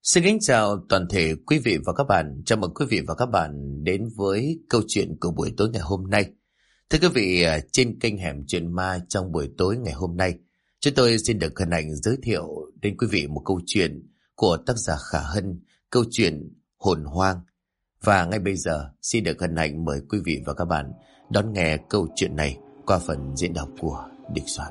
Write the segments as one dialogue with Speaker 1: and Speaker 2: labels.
Speaker 1: Xin kính chào toàn thể quý vị và các bạn. Chào mừng quý vị và các bạn đến với câu chuyện của buổi tối ngày hôm nay. Thưa quý vị, trên kênh Hẻm Chuyện Ma trong buổi tối ngày hôm nay, chúng tôi xin được hân hạnh giới thiệu đến quý vị một câu chuyện của tác giả Khả Hân, câu chuyện Hồn Hoang. Và ngay bây giờ, xin được hân hạnh mời quý vị và các bạn đón nghe câu chuyện này qua phần diễn đọc của Địch Soạn.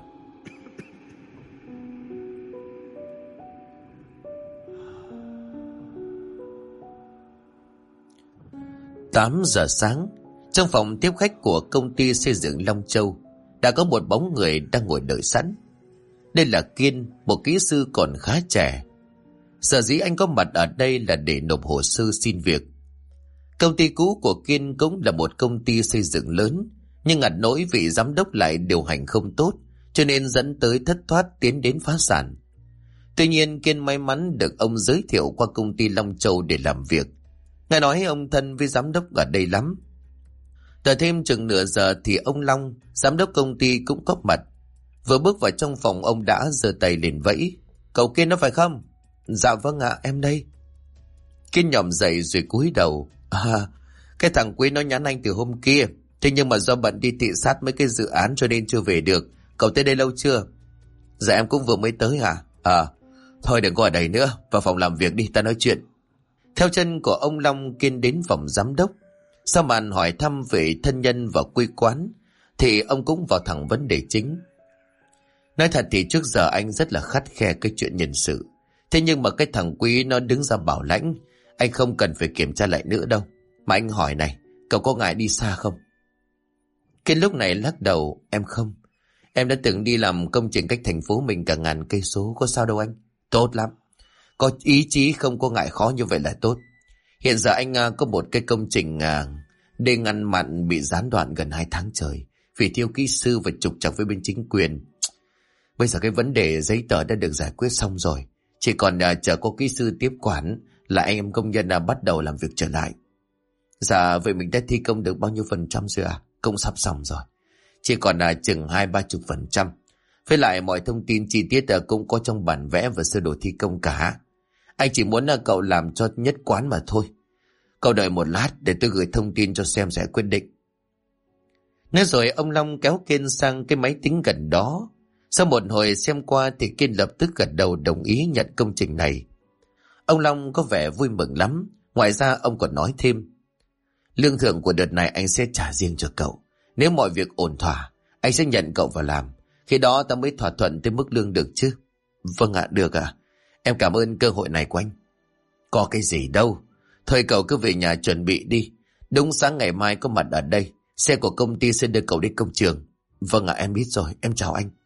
Speaker 1: 8 giờ sáng, trong phòng tiếp khách của công ty xây dựng Long Châu đã có một bóng người đang ngồi đợi sẵn. Đây là Kiên, một kỹ sư còn khá trẻ. Sở dĩ anh có mặt ở đây là để nộp hồ sơ xin việc. Công ty cũ của Kiên cũng là một công ty xây dựng lớn, nhưng ngặt nỗi vị giám đốc lại điều hành không tốt, cho nên dẫn tới thất thoát tiến đến phá sản. Tuy nhiên Kiên may mắn được ông giới thiệu qua công ty Long Châu để làm việc. Nghe nói ông thân với giám đốc ở đây lắm. Đợi thêm chừng nửa giờ thì ông Long, giám đốc công ty cũng có mặt. Vừa bước vào trong phòng ông đã giơ tay lên vẫy. Cậu Kiên đó phải không? Dạ vâng ạ, em đây. Kiên nhòm dậy rồi cúi đầu. Cái thằng Quý nó nhắn anh từ hôm kia. Thế nhưng mà do bận đi thị sát mấy cái dự án cho nên chưa về được. Cậu tới đây lâu chưa? Dạ em cũng vừa mới tới hả? Thôi đừng có ở đây nữa, vào phòng làm việc đi, ta nói chuyện. Theo chân của ông Long, Kiên đến phòng giám đốc. Sau màn hỏi thăm về thân nhân và quê quán thì ông cũng vào thẳng vấn đề chính. Nói thật thì trước giờ anh rất là khắt khe cái chuyện nhân sự. Thế nhưng mà cái thằng Quý nó đứng ra bảo lãnh, anh không cần phải kiểm tra lại nữa đâu. Mà anh hỏi này, cậu có ngại đi xa không? Kiên lúc này lắc đầu. Em không. Em đã từng đi làm công trình cách thành phố mình cả ngàn cây số, có sao đâu anh. Tốt lắm. Có ý chí không có ngại khó như vậy là tốt. Hiện giờ anh có một cái công trình đê ngăn mặn bị gián đoạn gần 2 tháng trời vì thiếu kỹ sư và trục trặc với bên chính quyền. Bây giờ cái vấn đề giấy tờ đã được giải quyết xong rồi. Chỉ còn chờ có kỹ sư tiếp quản là anh em công nhân bắt đầu làm việc trở lại. Dạ vậy mình đã thi công được bao nhiêu % rồi à? Cũng sắp xong rồi. Chỉ còn chừng 20-30%. Với lại mọi thông tin chi tiết cũng có trong bản vẽ và sơ đồ thi công cả. Anh chỉ muốn cậu làm cho nhất quán mà thôi. Cậu đợi một lát để tôi gửi thông tin cho xem sẽ quyết định. Nói rồi ông Long kéo Kiên sang cái máy tính gần đó. Sau một hồi xem qua thì Kiên lập tức gật đầu đồng ý nhận công trình này. Ông Long có vẻ vui mừng lắm. Ngoài ra ông còn nói thêm. Lương thưởng của đợt này anh sẽ trả riêng cho cậu. Nếu mọi việc ổn thỏa, anh sẽ nhận cậu vào làm. Khi đó ta mới thỏa thuận tới mức lương được chứ. Vâng ạ, được ạ. Em cảm ơn cơ hội này của anh. Có cái gì đâu. Thôi cậu cứ về nhà chuẩn bị đi. Đúng sáng ngày mai có mặt ở đây. Xe của công ty sẽ đưa cậu đến công trường. Vâng ạ, em biết rồi, em chào anh.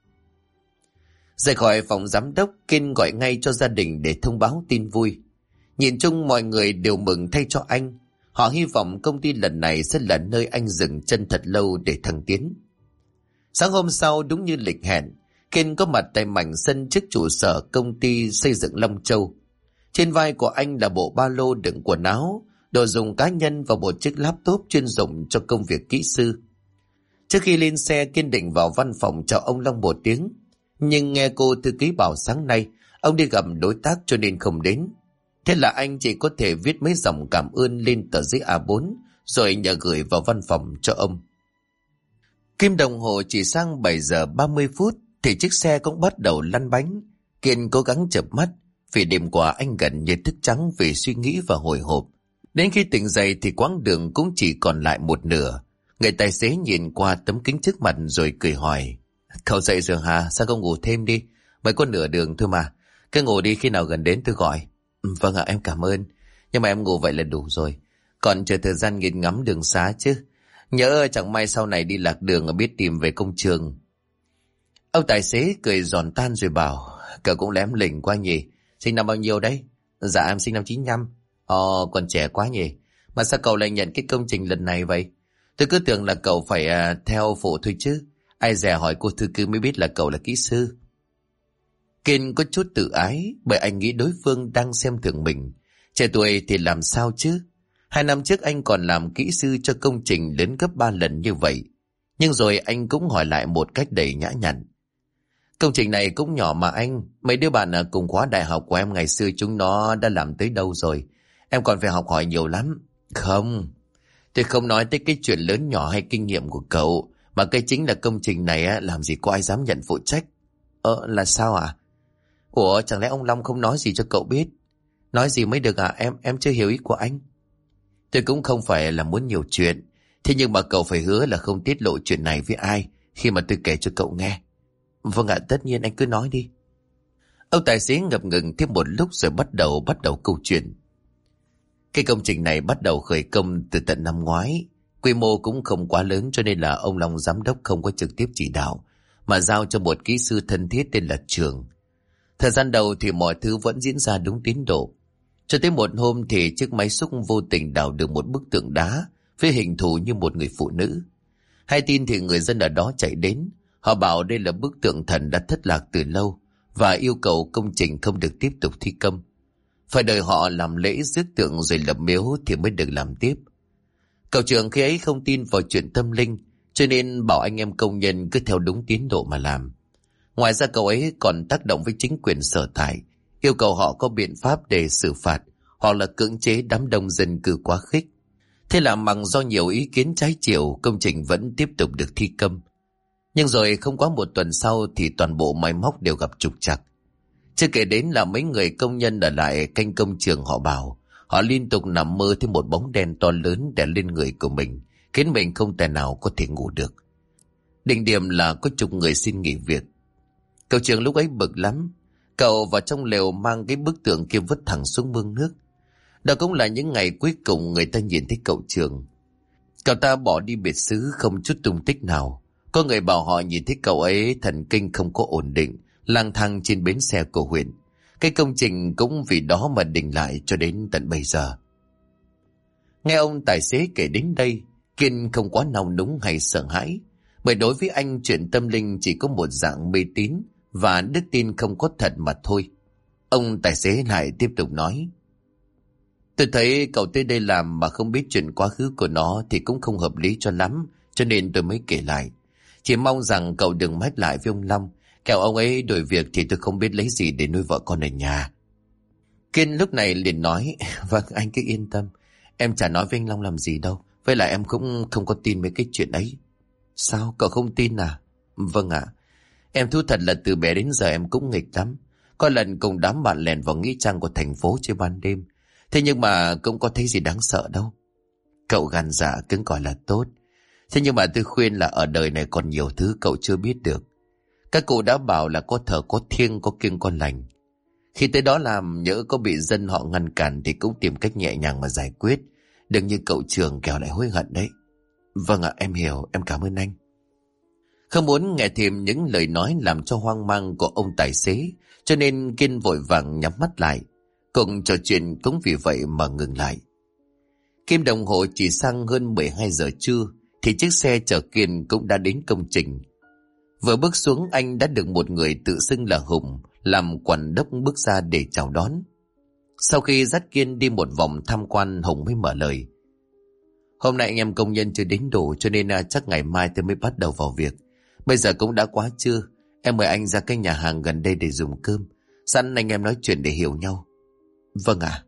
Speaker 1: Rời khỏi phòng giám đốc, Kiên gọi ngay cho gia đình để thông báo tin vui. Nhìn chung mọi người đều mừng thay cho anh. Họ hy vọng công ty lần này sẽ là nơi anh dừng chân thật lâu để thăng tiến. Sáng hôm sau đúng như lịch hẹn, Kiên có mặt tại mảnh sân trước trụ sở công ty xây dựng Long Châu. Trên vai của anh là bộ ba lô đựng quần áo, đồ dùng cá nhân và một chiếc laptop chuyên dụng cho công việc kỹ sư. Trước khi lên xe, Kiên định vào văn phòng chào ông Long một tiếng. Nhưng nghe cô thư ký bảo sáng nay ông đi gặp đối tác cho nên không đến. Thế là anh chỉ có thể viết mấy dòng cảm ơn lên tờ giấy A4 rồi nhờ gửi vào văn phòng cho ông. Kim đồng hồ chỉ sang 7 giờ 30 phút thì chiếc xe cũng bắt đầu lăn bánh. Kiên cố gắng chợp mắt vì đêm qua anh gần như thức trắng vì suy nghĩ và hồi hộp. Đến khi tỉnh dậy thì quãng đường cũng chỉ còn lại một nửa. Người tài xế nhìn qua tấm kính trước mặt rồi cười hỏi. Cậu dậy rồi hả? Sao không ngủ thêm đi? Mới có nửa đường thôi mà. Cứ ngủ đi, khi nào gần đến tôi gọi. Vâng ạ, em cảm ơn. Nhưng mà em ngủ vậy là đủ rồi. Còn chờ thời gian nghiền ngắm đường xá chứ. Nhớ chẳng may sau này đi lạc đường biết tìm về công trường. Ông tài xế cười giòn tan rồi bảo. Cậu cũng lém lỉnh quá nhỉ. Sinh năm bao nhiêu đấy? Dạ em sinh năm 95. Còn trẻ quá nhỉ. Mà sao cậu lại nhận cái công trình lần này vậy? Tôi cứ tưởng là cậu phải theo phụ thôi chứ. Ai dè hỏi cô thư ký mới biết là cậu là kỹ sư. Kiên có chút tự ái bởi anh nghĩ đối phương đang xem thường mình. Trẻ tuổi thì làm sao chứ? 2 năm trước anh còn làm kỹ sư cho công trình lớn gấp 3 lần như vậy. Nhưng rồi anh cũng hỏi lại một cách đầy nhã nhặn. Công trình này cũng nhỏ mà anh. Mấy đứa bạn ở cùng khóa đại học của em ngày xưa chúng nó đã làm tới đâu rồi. Em còn phải học hỏi nhiều lắm. Không, tôi không nói tới cái chuyện lớn nhỏ hay kinh nghiệm của cậu, mà cái chính là công trình này á, làm gì có ai dám nhận phụ trách. Là sao à? Ủa, chẳng lẽ ông Long không nói gì cho cậu biết? Nói gì mới được à? Em chưa hiểu ý của anh. Tôi cũng không phải là muốn nhiều chuyện, thế nhưng mà cậu phải hứa là không tiết lộ chuyện này với ai khi mà tôi kể cho cậu nghe. Vâng ạ, tất nhiên, anh cứ nói đi. Ông tài xế ngập ngừng thêm một lúc rồi bắt đầu câu chuyện. Cái công trình này bắt đầu khởi công từ tận năm ngoái. Quy mô cũng không quá lớn, cho nên là ông Long giám đốc không có trực tiếp chỉ đạo, mà giao cho một kỹ sư thân thiết tên là Trường. Thời gian đầu thì mọi thứ vẫn diễn ra đúng tiến độ. Cho tới một hôm thì chiếc máy xúc vô tình đào được một bức tượng đá với hình thù như một người phụ nữ. Hay tin thì người dân ở đó chạy đến. Họ bảo đây là bức tượng thần đã thất lạc từ lâu và yêu cầu công trình không được tiếp tục thi công. Phải đợi họ làm lễ rước tượng rồi lập miếu thì mới được làm tiếp. Cậu Trường khi ấy không tin vào chuyện tâm linh, cho nên bảo anh em công nhân cứ theo đúng tiến độ mà làm. Ngoài ra cậu ấy còn tác động với chính quyền sở tại, yêu cầu họ có biện pháp để xử phạt hoặc là cưỡng chế đám đông dân cư quá khích. Thế là mặc do nhiều ý kiến trái chiều, công trình vẫn tiếp tục được thi công. Nhưng rồi không quá một tuần sau thì toàn bộ máy móc đều gặp trục trặc. Chưa kể đến là mấy người công nhân ở lại canh công trường họ bảo họ liên tục nằm mơ thấy một bóng đen to lớn đè lên người của mình, khiến mình không thể nào có thể ngủ được. Đỉnh điểm là có chục người xin nghỉ việc. Cậu Trường lúc ấy bực lắm. Cậu vào trong lều mang cái bức tượng kia vứt thẳng xuống mương nước. Đó cũng là những ngày cuối cùng người ta nhìn thấy cậu Trường. Cậu ta bỏ đi biệt xứ không chút tung tích nào. Có người bảo họ nhìn thấy cậu ấy thần kinh không có ổn định, lang thang trên bến xe của huyện. Cái công trình cũng vì đó mà đình lại cho đến tận bây giờ. Nghe ông tài xế kể đến đây, Kiên không quá nao núng hay sợ hãi. Bởi đối với anh chuyện tâm linh chỉ có một dạng mê tín và đức tin không có thật mà thôi. Ông tài xế lại tiếp tục nói. Tôi thấy cậu tới đây làm mà không biết chuyện quá khứ của nó thì cũng không hợp lý cho lắm, cho nên tôi mới kể lại. Chỉ mong rằng cậu đừng mách lại với ông Long, kẻo ông ấy đổi việc thì tôi không biết lấy gì để nuôi vợ con ở nhà. Kiên lúc này liền nói, vâng anh cứ yên tâm, em chả nói với anh Long làm gì đâu, với lại em cũng không có tin mấy cái chuyện ấy. Sao cậu không tin à? Vâng ạ, em thú thật là từ bé đến giờ em cũng nghịch lắm. Có lần cùng đám bạn lèn vào nghĩa trang của thành phố chơi ban đêm, thế nhưng mà cũng có thấy gì đáng sợ đâu. Cậu gan dạ cứng cỏi là tốt. Thế nhưng mà tôi khuyên là ở đời này còn nhiều thứ cậu chưa biết được. Các cụ đã bảo là có thờ có thiêng, có kiêng có lành. Khi tới đó làm, nhỡ có bị dân họ ngăn cản thì cũng tìm cách nhẹ nhàng mà giải quyết. Đừng như cậu Trường kẻo lại hối hận đấy. Vâng ạ, em hiểu, em cảm ơn anh. Không muốn nghe thêm những lời nói làm cho hoang mang của ông tài xế, cho nên Kiên vội vàng nhắm mắt lại. Cùng trò chuyện cũng vì vậy mà ngừng lại. Kim đồng hồ chỉ sang hơn 12 giờ trưa thì chiếc xe chở Kiên cũng đã đến công trình. Vừa bước xuống anh đã được một người tự xưng là Hùng làm quản đốc bước ra để chào đón. Sau khi dắt Kiên đi một vòng tham quan, Hùng mới mở lời. Hôm nay anh em công nhân chưa đến đủ, cho nên chắc ngày mai tôi mới bắt đầu vào việc. Bây giờ cũng đã quá trưa, em mời anh ra cái nhà hàng gần đây để dùng cơm. Sẵn anh em nói chuyện để hiểu nhau. Vâng ạ.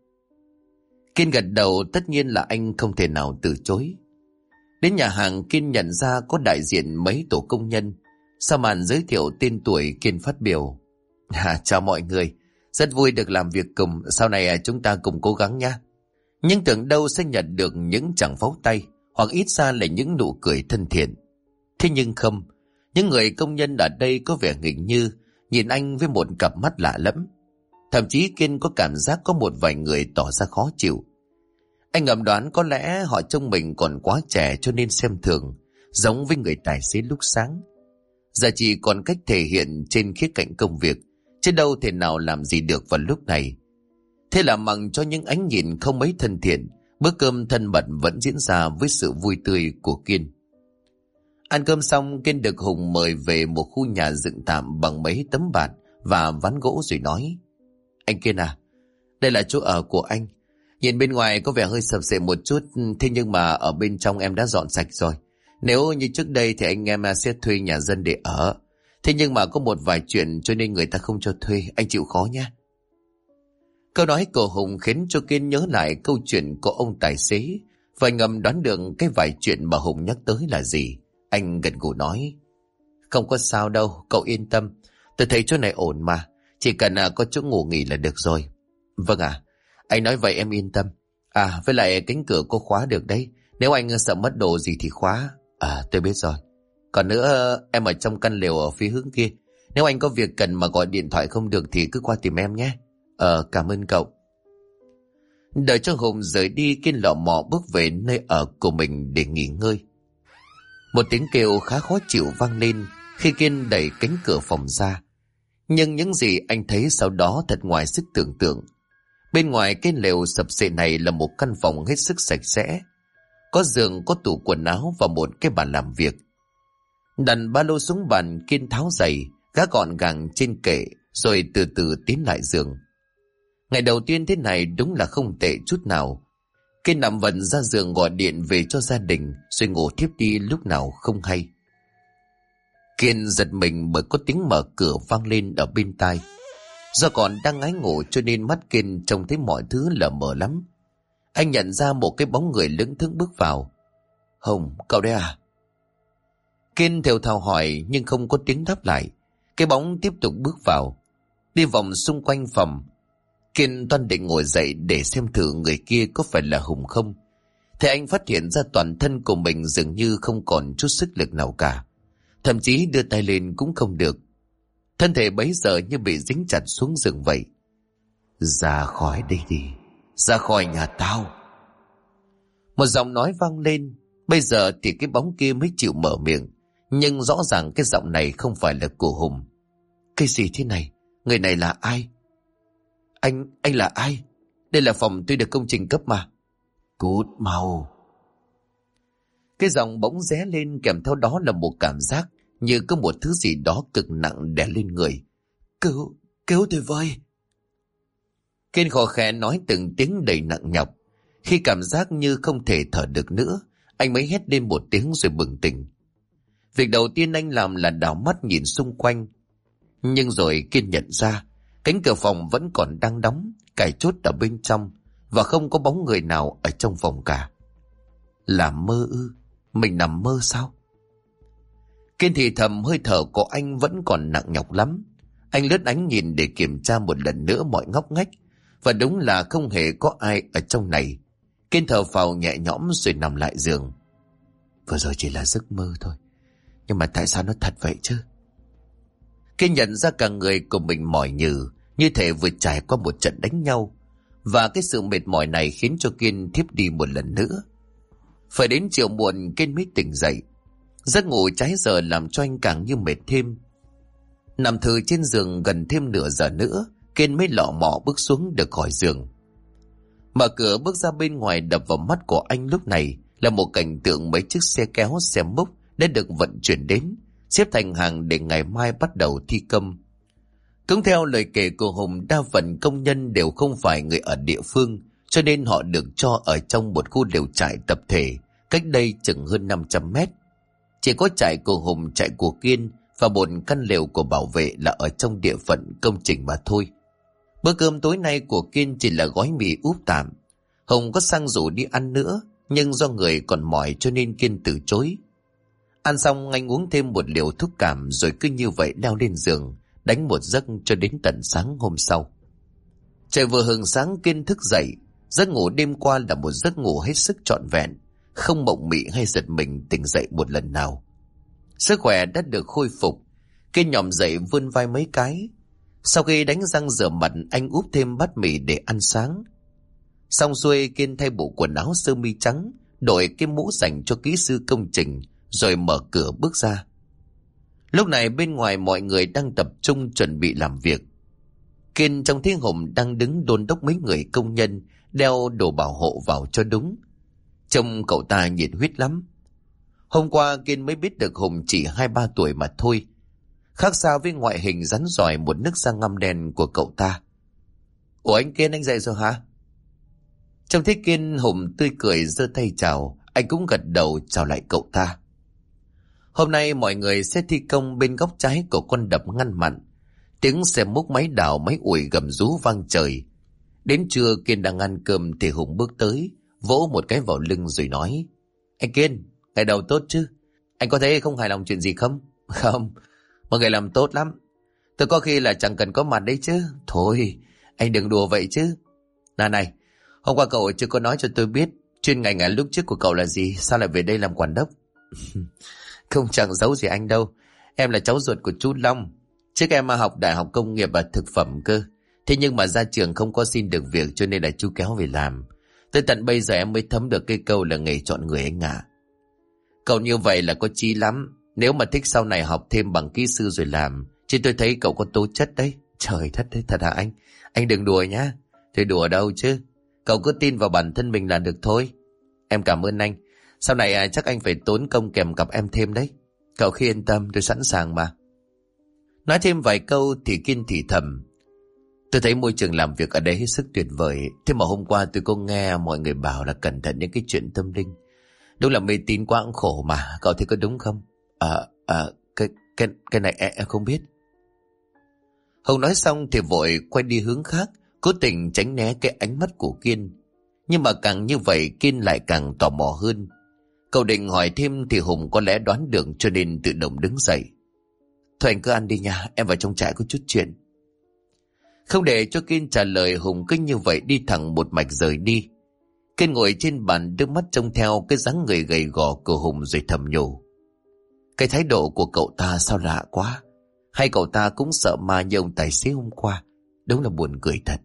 Speaker 1: Kiên gật đầu, tất nhiên là anh không thể nào từ chối. Đến nhà hàng, Kiên nhận ra có đại diện mấy tổ công nhân. Sau màn giới thiệu tên tuổi, Kiên phát biểu. Chào mọi người, rất vui được làm việc cùng, sau này chúng ta cùng cố gắng nha. Nhưng tưởng đâu sẽ nhận được những tràng pháo tay, hoặc ít ra là những nụ cười thân thiện. Thế nhưng không, những người công nhân ở đây có vẻ nghịch như, nhìn anh với một cặp mắt lạ lẫm. Thậm chí Kiên có cảm giác có một vài người tỏ ra khó chịu. Anh ngầm đoán có lẽ họ trông mình còn quá trẻ cho nên xem thường, giống với người tài xế lúc sáng. Giờ chỉ còn cách thể hiện trên khía cạnh công việc, chứ đâu thể nào làm gì được vào lúc này. Thế là mặc cho những ánh nhìn không mấy thân thiện, bữa cơm thân mật vẫn diễn ra với sự vui tươi của Kiên. Ăn cơm xong, Kiên được Hùng mời về một khu nhà dựng tạm bằng mấy tấm bạt và ván gỗ rồi nói. Anh Kiên à, đây là chỗ ở của anh. Nhìn bên ngoài có vẻ hơi sập xệ một chút, thế nhưng mà ở bên trong em đã dọn sạch rồi. Nếu như trước đây thì anh em sẽ thuê nhà dân để ở. Thế nhưng mà có một vài chuyện cho nên người ta không cho thuê, anh chịu khó nhé. Câu nói của Hùng khiến cho Kiên nhớ lại câu chuyện của ông tài xế và ngầm đoán được cái vài chuyện mà Hùng nhắc tới là gì. Anh gật gù nói: Không có sao đâu, cậu yên tâm. Tôi thấy chỗ này ổn mà, chỉ cần có chỗ ngủ nghỉ là được rồi. Vâng ạ, anh nói vậy em yên tâm. Với lại cánh cửa có khóa được đấy. Nếu anh sợ mất đồ gì thì khóa. Tôi biết rồi. Còn nữa, em ở trong căn lều ở phía hướng kia. Nếu anh có việc cần mà gọi điện thoại không được thì cứ qua tìm em nhé. Cảm ơn cậu. Đợi cho Hùng rời đi, Kiên lọ mọ bước về nơi ở của mình để nghỉ ngơi. Một tiếng kêu khá khó chịu vang lên khi Kiên đẩy cánh cửa phòng ra. Nhưng những gì anh thấy sau đó thật ngoài sức tưởng tượng. Bên ngoài cái lều sập xệ này là một căn phòng hết sức sạch sẽ. Có giường, có tủ quần áo và một cái bàn làm việc. Đặt ba lô xuống bàn, Kiên tháo giày, gác gọn gàng trên kệ, rồi từ từ tiến lại giường. Ngày đầu tiên thế này đúng là không tệ chút nào. Kiên nằm vật ra giường gọi điện về cho gia đình, rồi ngủ thiếp đi lúc nào không hay. Kiên giật mình bởi có tiếng mở cửa vang lên ở bên tai. Do còn đang ngái ngủ cho nên mắt Kiên trông thấy mọi thứ lờ mờ lắm. Anh nhận ra một cái bóng người lững thững bước vào. Hùng, cậu đấy à? Kiên thều thào hỏi nhưng không có tiếng đáp lại. Cái bóng tiếp tục bước vào, đi vòng xung quanh phòng. Kiên toan định ngồi dậy để xem thử người kia có phải là Hùng không. Thế anh phát hiện ra toàn thân của mình dường như không còn chút sức lực nào cả. Thậm chí đưa tay lên cũng không được. Thân thể bấy giờ như bị dính chặt xuống giường vậy. Ra khỏi đây đi, ra khỏi nhà tao. Một giọng nói vang lên. Bây giờ thì cái bóng kia mới chịu mở miệng. Nhưng rõ ràng cái giọng này không phải là của Hùng. Cái gì thế này? Người này là ai? Anh là ai? Đây là phòng tôi được công trình cấp mà. Cút mau. Cái giọng bỗng ré lên, kèm theo đó là một cảm giác như có một thứ gì đó cực nặng đè lên người. Cứu tôi với. Kiên khò khẽ nói từng tiếng đầy nặng nhọc. Khi cảm giác như không thể thở được nữa, anh mới hét lên một tiếng rồi bừng tỉnh. Việc đầu tiên anh làm là đảo mắt nhìn xung quanh. Nhưng rồi Kiên nhận ra cánh cửa phòng vẫn còn đang đóng, cài chốt ở bên trong, và không có bóng người nào ở trong phòng cả. Là mơ ư? Mình nằm mơ sao? Kiên thì thầm, hơi thở của anh vẫn còn nặng nhọc lắm. Anh lướt ánh nhìn để kiểm tra một lần nữa mọi ngóc ngách, và đúng là không hề có ai ở trong này. Kiên thở phào nhẹ nhõm rồi nằm lại giường. Vừa rồi chỉ là giấc mơ thôi, nhưng mà tại sao nó thật vậy chứ? Kiên nhận ra cả người của mình mỏi nhừ, như thể vừa trải qua một trận đánh nhau, và cái sự mệt mỏi này khiến cho Kiên thiếp đi một lần nữa. Phải đến chiều muộn Kiên mới tỉnh dậy. Giấc ngủ trái giờ làm cho anh càng như mệt thêm. Nằm thừ trên giường gần thêm nửa giờ nữa, Kiên mới lọ mọ bước xuống được khỏi giường. Mở cửa bước ra bên ngoài, đập vào mắt của anh lúc này là một cảnh tượng mấy chiếc xe kéo, xe múc đã được vận chuyển đến, xếp thành hàng để ngày mai bắt đầu thi công. Cũng theo lời kể của Hùng, đa phần công nhân đều không phải người ở địa phương, cho nên họ được cho ở trong một khu lều trại tập thể cách đây chừng hơn 500 mét. Chỉ có trại của Hùng, trại của Kiên và một căn lều của bảo vệ là ở trong địa phận công trình mà thôi. Bữa cơm tối nay của Kiên chỉ là gói mì úp tạm. Hùng có sang rủ đi ăn nữa, nhưng do người còn mỏi cho nên Kiên từ chối. Ăn xong anh uống thêm một liều thuốc cảm, rồi cứ như vậy leo lên giường, đánh một giấc cho đến tận sáng hôm sau. Trời vừa hừng sáng Kiên thức dậy. Giấc ngủ đêm qua là một giấc ngủ hết sức trọn vẹn, không mộng mị hay giật mình tỉnh dậy một lần nào. Sức khỏe đã được khôi phục. Kiên nhòm dậy vươn vai mấy cái. Sau khi đánh răng rửa mặt, anh úp thêm bát mì để ăn sáng. Xong xuôi, Kiên thay bộ quần áo sơ mi trắng, đội cái mũ dành cho kỹ sư công trình, rồi mở cửa bước ra. Lúc này bên ngoài mọi người đang tập trung chuẩn bị làm việc. Kiên trông thấy Hùng đang đứng đôn đốc mấy người công nhân đeo đồ bảo hộ vào cho đúng. Trông cậu ta nhiệt huyết lắm. Hôm qua Kiên mới biết được Hùng chỉ 2-3 tuổi mà thôi. Khác xa với ngoại hình rắn rỏi một nước da ngăm đen của cậu ta. Ủa anh Kiên, anh dậy rồi hả? Trông thấy Kiên, Hùng tươi cười giơ tay chào. Anh cũng gật đầu chào lại cậu ta. Hôm nay mọi người sẽ thi công bên góc trái của con đập ngăn mặn. Tiếng xe múc máy đào máy ủi gầm rú vang trời. Đến trưa Kiên đang ăn cơm thì Hùng bước tới, vỗ một cái vào lưng rồi nói: Anh Kiên, ngày đầu tốt chứ? Anh có thấy không hài lòng chuyện gì không? Không, mọi người làm tốt lắm. Tôi có khi là chẳng cần có mặt đấy chứ. Thôi, anh đừng đùa vậy chứ. Này, hôm qua cậu chưa có nói cho tôi biết chuyên ngành lúc trước của cậu là gì, sao lại về đây làm quản đốc? Không, chẳng giấu gì anh đâu. Em là cháu ruột của chú Long. Trước em học đại học công nghiệp và thực phẩm cơ. Thế nhưng mà ra trường không có xin được việc cho nên là chú kéo về làm. Tới tận bây giờ em mới thấm được cái câu là nghề chọn người anh ạ. Cậu như vậy là có chí lắm. Nếu mà thích sau này học thêm bằng kỹ sư rồi làm, chứ tôi thấy cậu có tố chất đấy. Trời đất đấy, thật hả anh? Anh đừng đùa nhá. Thôi đùa đâu chứ. Cậu cứ tin vào bản thân mình là được thôi. Em cảm ơn anh. Sau này chắc anh phải tốn công kèm cặp em thêm đấy. Cậu khi yên tâm, tôi sẵn sàng mà. Nói thêm vài câu thì Kiên thì thầm: Tôi thấy môi trường làm việc ở đây hết sức tuyệt vời. Thế mà hôm qua tôi có nghe mọi người bảo là cẩn thận những cái chuyện tâm linh. Đúng là mê tín quá cũng khổ mà. Cậu thấy có đúng không? Cái này em không biết. Hùng nói xong thì vội quay đi hướng khác, cố tình tránh né cái ánh mắt của Kiên. Nhưng mà càng như vậy Kiên lại càng tò mò hơn. Cậu định hỏi thêm thì Hùng có lẽ đoán được cho nên tự động đứng dậy. Thôi anh cứ ăn đi nha, em vào trong trại có chút chuyện. Không để cho Kiên trả lời, Hùng cứ như vậy đi thẳng một mạch rời đi. Kiên ngồi trên bàn đưa mắt trông theo cái dáng người gầy gò của Hùng rồi thầm nhủ: Cái thái độ của cậu ta sao lạ quá. Hay cậu ta cũng sợ ma như ông tài xế hôm qua. Đúng là buồn cười thật.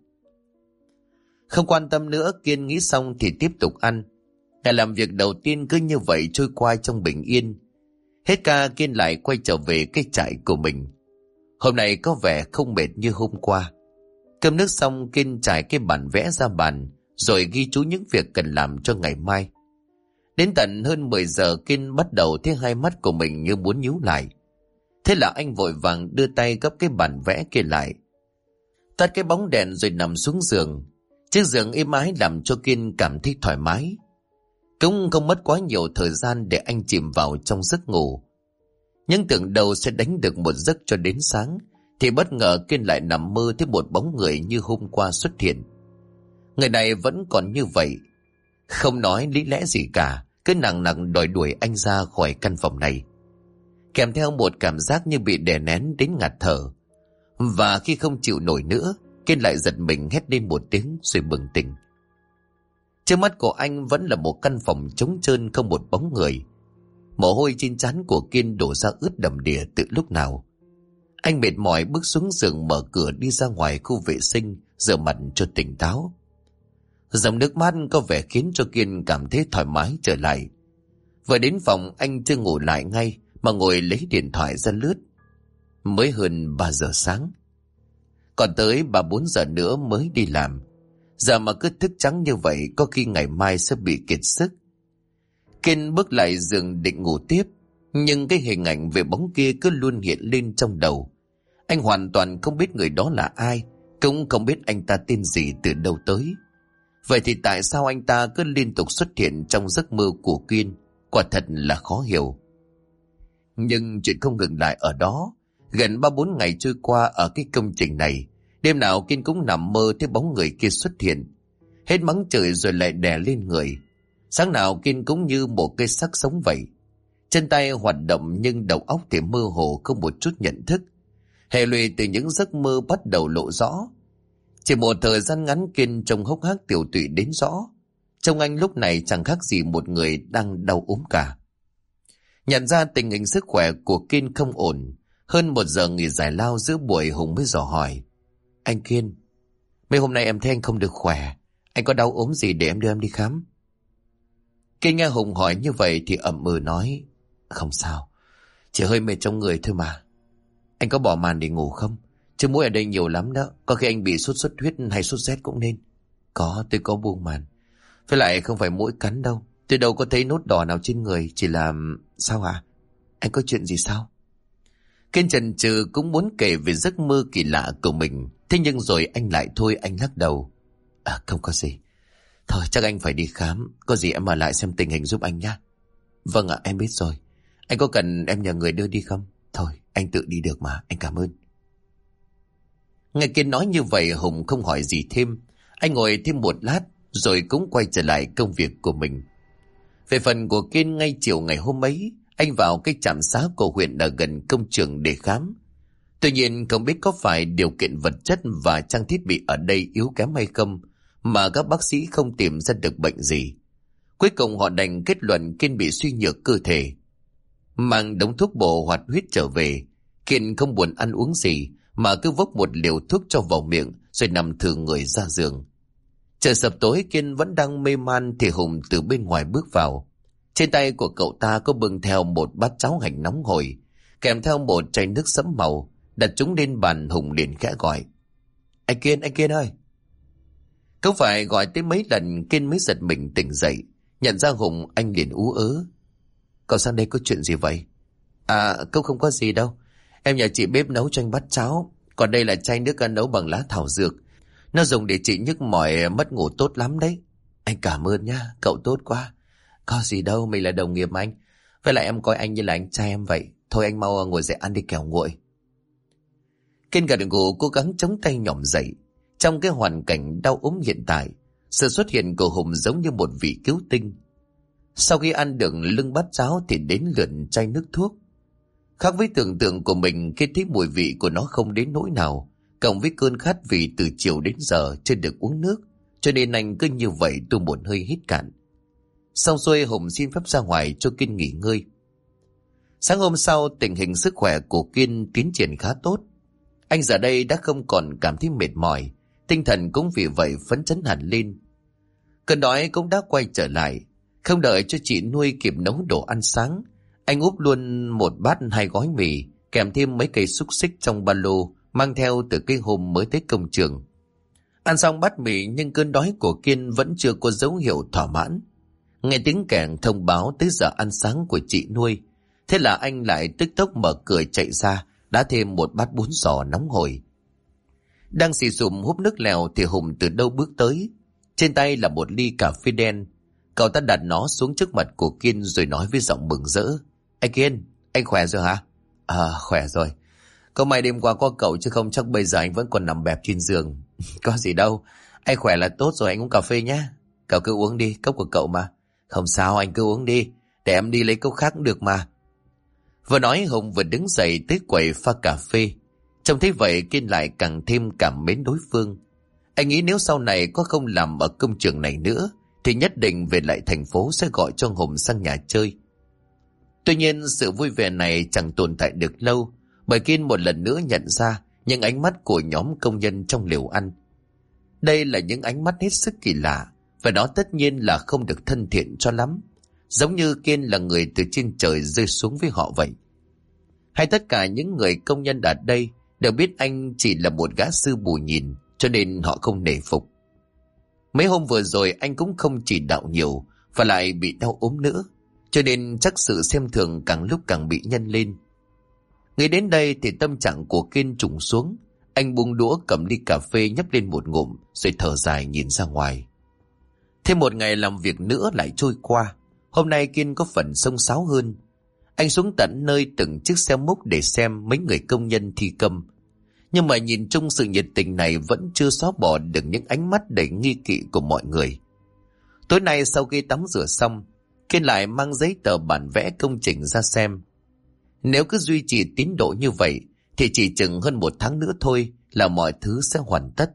Speaker 1: Không quan tâm nữa, Kiên nghĩ xong thì tiếp tục ăn. Ngày làm việc đầu tiên cứ như vậy trôi qua trong bình yên. Hết ca Kiên lại quay trở về cái trại của mình. Hôm nay có vẻ không mệt như hôm qua. Cơm nước xong Kiên trải cái bản vẽ ra bàn, rồi ghi chú những việc cần làm cho ngày mai. Đến tận hơn 10 giờ Kiên bắt đầu thấy hai mắt của mình như muốn nhíu lại. Thế là anh vội vàng đưa tay gấp cái bản vẽ kia lại, tắt cái bóng đèn rồi nằm xuống giường. Chiếc giường êm ái làm cho Kiên cảm thấy thoải mái. Cũng không mất quá nhiều thời gian để anh chìm vào trong giấc ngủ. Nhưng tưởng đầu sẽ đánh được một giấc cho đến sáng, thì bất ngờ Kiên lại nằm mơ thấy một bóng người như hôm qua xuất hiện. Người này vẫn còn như vậy, không nói lý lẽ gì cả, cứ nặng nặng đòi đuổi anh ra khỏi căn phòng này, kèm theo một cảm giác như bị đè nén đến ngạt thở. Và khi không chịu nổi nữa, Kiên lại giật mình hét lên một tiếng rồi bừng tỉnh. Trước mắt của anh vẫn là một căn phòng trống trơn không một bóng người. Mồ hôi trên trán của Kiên đổ ra ướt đầm đìa từ lúc nào. Anh mệt mỏi bước xuống giường, mở cửa đi ra ngoài khu vệ sinh rửa mặt cho tỉnh táo. Dòng nước mát có vẻ khiến cho Kiên cảm thấy thoải mái trở lại. Vừa đến phòng anh chưa ngủ lại ngay mà ngồi lấy điện thoại ra lướt. Mới hơn 3 giờ sáng. Còn tới 3-4 giờ nữa mới đi làm. Giờ mà cứ thức trắng như vậy có khi ngày mai sẽ bị kiệt sức. Kiên bước lại giường định ngủ tiếp, nhưng cái hình ảnh về bóng kia cứ luôn hiện lên trong đầu. Anh hoàn toàn không biết người đó là ai, cũng không biết anh ta tên gì từ đâu tới. Vậy thì tại sao anh ta cứ liên tục xuất hiện trong giấc mơ của Kiên? Quả thật là khó hiểu. Nhưng chuyện không ngừng lại ở đó. Gần 3-4 ngày trôi qua ở cái công trình này, đêm nào Kiên cũng nằm mơ thấy bóng người kia xuất hiện. Hết mắng trời rồi lại đè lên người. Sáng nào Kiên cũng như một cây xác sống vậy. Chân tay hoạt động nhưng đầu óc thì mơ hồ không một chút nhận thức. Hệ lụy từ những giấc mơ bắt đầu lộ rõ. Chỉ một thời gian ngắn Kiên trông hốc hác tiểu tụy đến rõ. Trông anh lúc này chẳng khác gì một người đang đau ốm cả. Nhận ra tình hình sức khỏe của Kiên không ổn, hơn 1 giờ nghỉ giải lao giữa buổi, Hùng mới dò hỏi: Anh Kiên, mấy hôm nay em thấy anh không được khỏe, anh có đau ốm gì để em đưa em đi khám? Kiên nghe Hùng hỏi như vậy thì ậm ừ nói: Không sao, chỉ hơi mệt trong người thôi mà. Anh có bỏ màn để ngủ không? Chứ muỗi ở đây nhiều lắm đó, có khi anh bị sốt xuất huyết hay sốt rét cũng nên. Có, tôi có buông màn. Với lại không phải muỗi cắn đâu, tôi đâu có thấy nốt đỏ nào trên người, chỉ là... Sao hả? Anh có chuyện gì sao? Kiên chần chừ cũng muốn kể về giấc mơ kỳ lạ của mình, thế nhưng rồi anh lại thôi, anh lắc đầu. Không có gì. Thôi chắc anh phải đi khám, có gì em ở lại xem tình hình giúp anh nhé. Vâng ạ, em biết rồi. Anh có cần em nhờ người đưa đi không? Thôi anh tự đi được mà, anh cảm ơn. Nghe Kiên nói như vậy Hùng không hỏi gì thêm. Anh ngồi thêm một lát rồi cũng quay trở lại công việc của mình. Về phần của Kiên, ngay chiều ngày hôm ấy, anh vào cái trạm xá của huyện ở gần công trường để khám. Tuy nhiên không biết có phải điều kiện vật chất và trang thiết bị ở đây yếu kém hay không mà các bác sĩ không tìm ra được bệnh gì. Cuối cùng họ đành kết luận Kiên bị suy nhược cơ thể. Mang đống thuốc bổ hoạt huyết trở về, Kiên không buồn ăn uống gì mà cứ vốc một liều thuốc cho vào miệng rồi nằm thừ người ra giường. Trời sập tối, Kiên vẫn đang mê man thì Hùng từ bên ngoài bước vào. Trên tay của cậu ta có bưng theo một bát cháo hành nóng hổi, kèm theo một chai nước sẫm màu. Đặt chúng lên bàn, Hùng liền khẽ gọi: anh Kiên ơi. Không phải gọi tới mấy lần Kiên mới giật mình tỉnh dậy. Nhận ra Hùng, anh liền ú ớ: cậu sang đây có chuyện gì vậy? À, cậu không có gì đâu. Em nhờ chị bếp nấu cho anh bát cháo. Còn đây là chai nước nấu bằng lá thảo dược. Nó dùng để trị nhức mỏi mất ngủ tốt lắm đấy. Anh cảm ơn nhá, cậu tốt quá. Có gì đâu, mình là đồng nghiệp mà anh. Với lại em coi anh như là anh trai em vậy. Thôi anh mau ngồi dậy ăn đi kẻo nguội. Kiên gật gù cố gắng chống tay nhỏm dậy. Trong cái hoàn cảnh đau ốm hiện tại, sự xuất hiện của Hùng giống như một vị cứu tinh. Sau khi ăn được lưng bát cháo thì đến lượt chai nước thuốc. Khác với tưởng tượng của mình, khi thấy mùi vị của nó không đến nỗi nào, cộng với cơn khát vì từ chiều đến giờ chưa được uống nước, cho nên anh cứ như vậy tuôn một hơi hít cạn. Xong xuôi, Hùng xin phép ra ngoài cho Kiên nghỉ ngơi. Sáng hôm sau, tình hình sức khỏe của Kiên tiến triển khá tốt. Anh giờ đây đã không còn cảm thấy mệt mỏi, tinh thần cũng vì vậy phấn chấn hẳn lên. Cơn đói cũng đã quay trở lại. Không đợi cho chị nuôi kịp nấu đồ ăn sáng, anh úp luôn một bát 2 gói mì, kèm thêm mấy cây xúc xích trong ba lô mang theo từ cái hôm mới tới công trường. Ăn xong bát mì nhưng cơn đói của Kiên vẫn chưa có dấu hiệu thỏa mãn. Nghe tiếng kèn thông báo tới giờ ăn sáng của chị nuôi, thế là anh lại tức tốc mở cửa chạy ra, đã thêm một bát bún giò nóng hổi. Đang xì xụm húp nước lèo thì Hùng từ đâu bước tới. Trên tay là một ly cà phê đen. Cậu ta đặt nó xuống trước mặt của Kiên rồi nói với giọng mừng rỡ: anh Kiên, anh khỏe rồi hả? Khỏe rồi. Có may đêm qua có cậu chứ không chắc bây giờ anh vẫn còn nằm bẹp trên giường. Có gì đâu, anh khỏe là tốt rồi, anh uống cà phê nhé. Cậu cứ uống đi, cốc của cậu mà. Không sao, anh cứ uống đi, để em đi lấy cốc khác cũng được mà. Vừa nói Hùng vừa đứng dậy tới quầy pha cà phê. Trông thấy vậy Kiên lại càng thêm cảm mến đối phương. Anh nghĩ nếu sau này có không làm ở công trường này nữa thì nhất định về lại thành phố sẽ gọi cho Hùng sang nhà chơi. Tuy nhiên sự vui vẻ này chẳng tồn tại được lâu, bởi Kiên một lần nữa nhận ra những ánh mắt của nhóm công nhân trong lều ăn. Đây là những ánh mắt hết sức kỳ lạ, và nó tất nhiên là không được thân thiện cho lắm, giống như Kiên là người từ trên trời rơi xuống với họ vậy. Hay tất cả những người công nhân ở đây đều biết anh chỉ là một gã sư bù nhìn, cho nên họ không nể phục. Mấy hôm vừa rồi anh cũng không chỉ đạo nhiều và lại bị đau ốm nữa, cho nên chắc sự xem thường càng lúc càng bị nhân lên. Nghĩ đến đây thì tâm trạng của Kiên trùng xuống. Anh buông đũa cầm ly cà phê nhấp lên một ngụm rồi thở dài nhìn ra ngoài. Thêm một ngày làm việc nữa lại trôi qua. Hôm nay Kiên có phần xông xáo hơn. Anh xuống tận nơi từng chiếc xe múc để xem mấy người công nhân thi công. Nhưng mà nhìn chung sự nhiệt tình này vẫn chưa xóa bỏ được những ánh mắt đầy nghi kỵ của mọi người. Tối nay sau khi tắm rửa xong, Kiên lại mang giấy tờ bản vẽ công trình ra xem. Nếu cứ duy trì tiến độ như vậy thì chỉ chừng hơn 1 tháng nữa thôi là mọi thứ sẽ hoàn tất.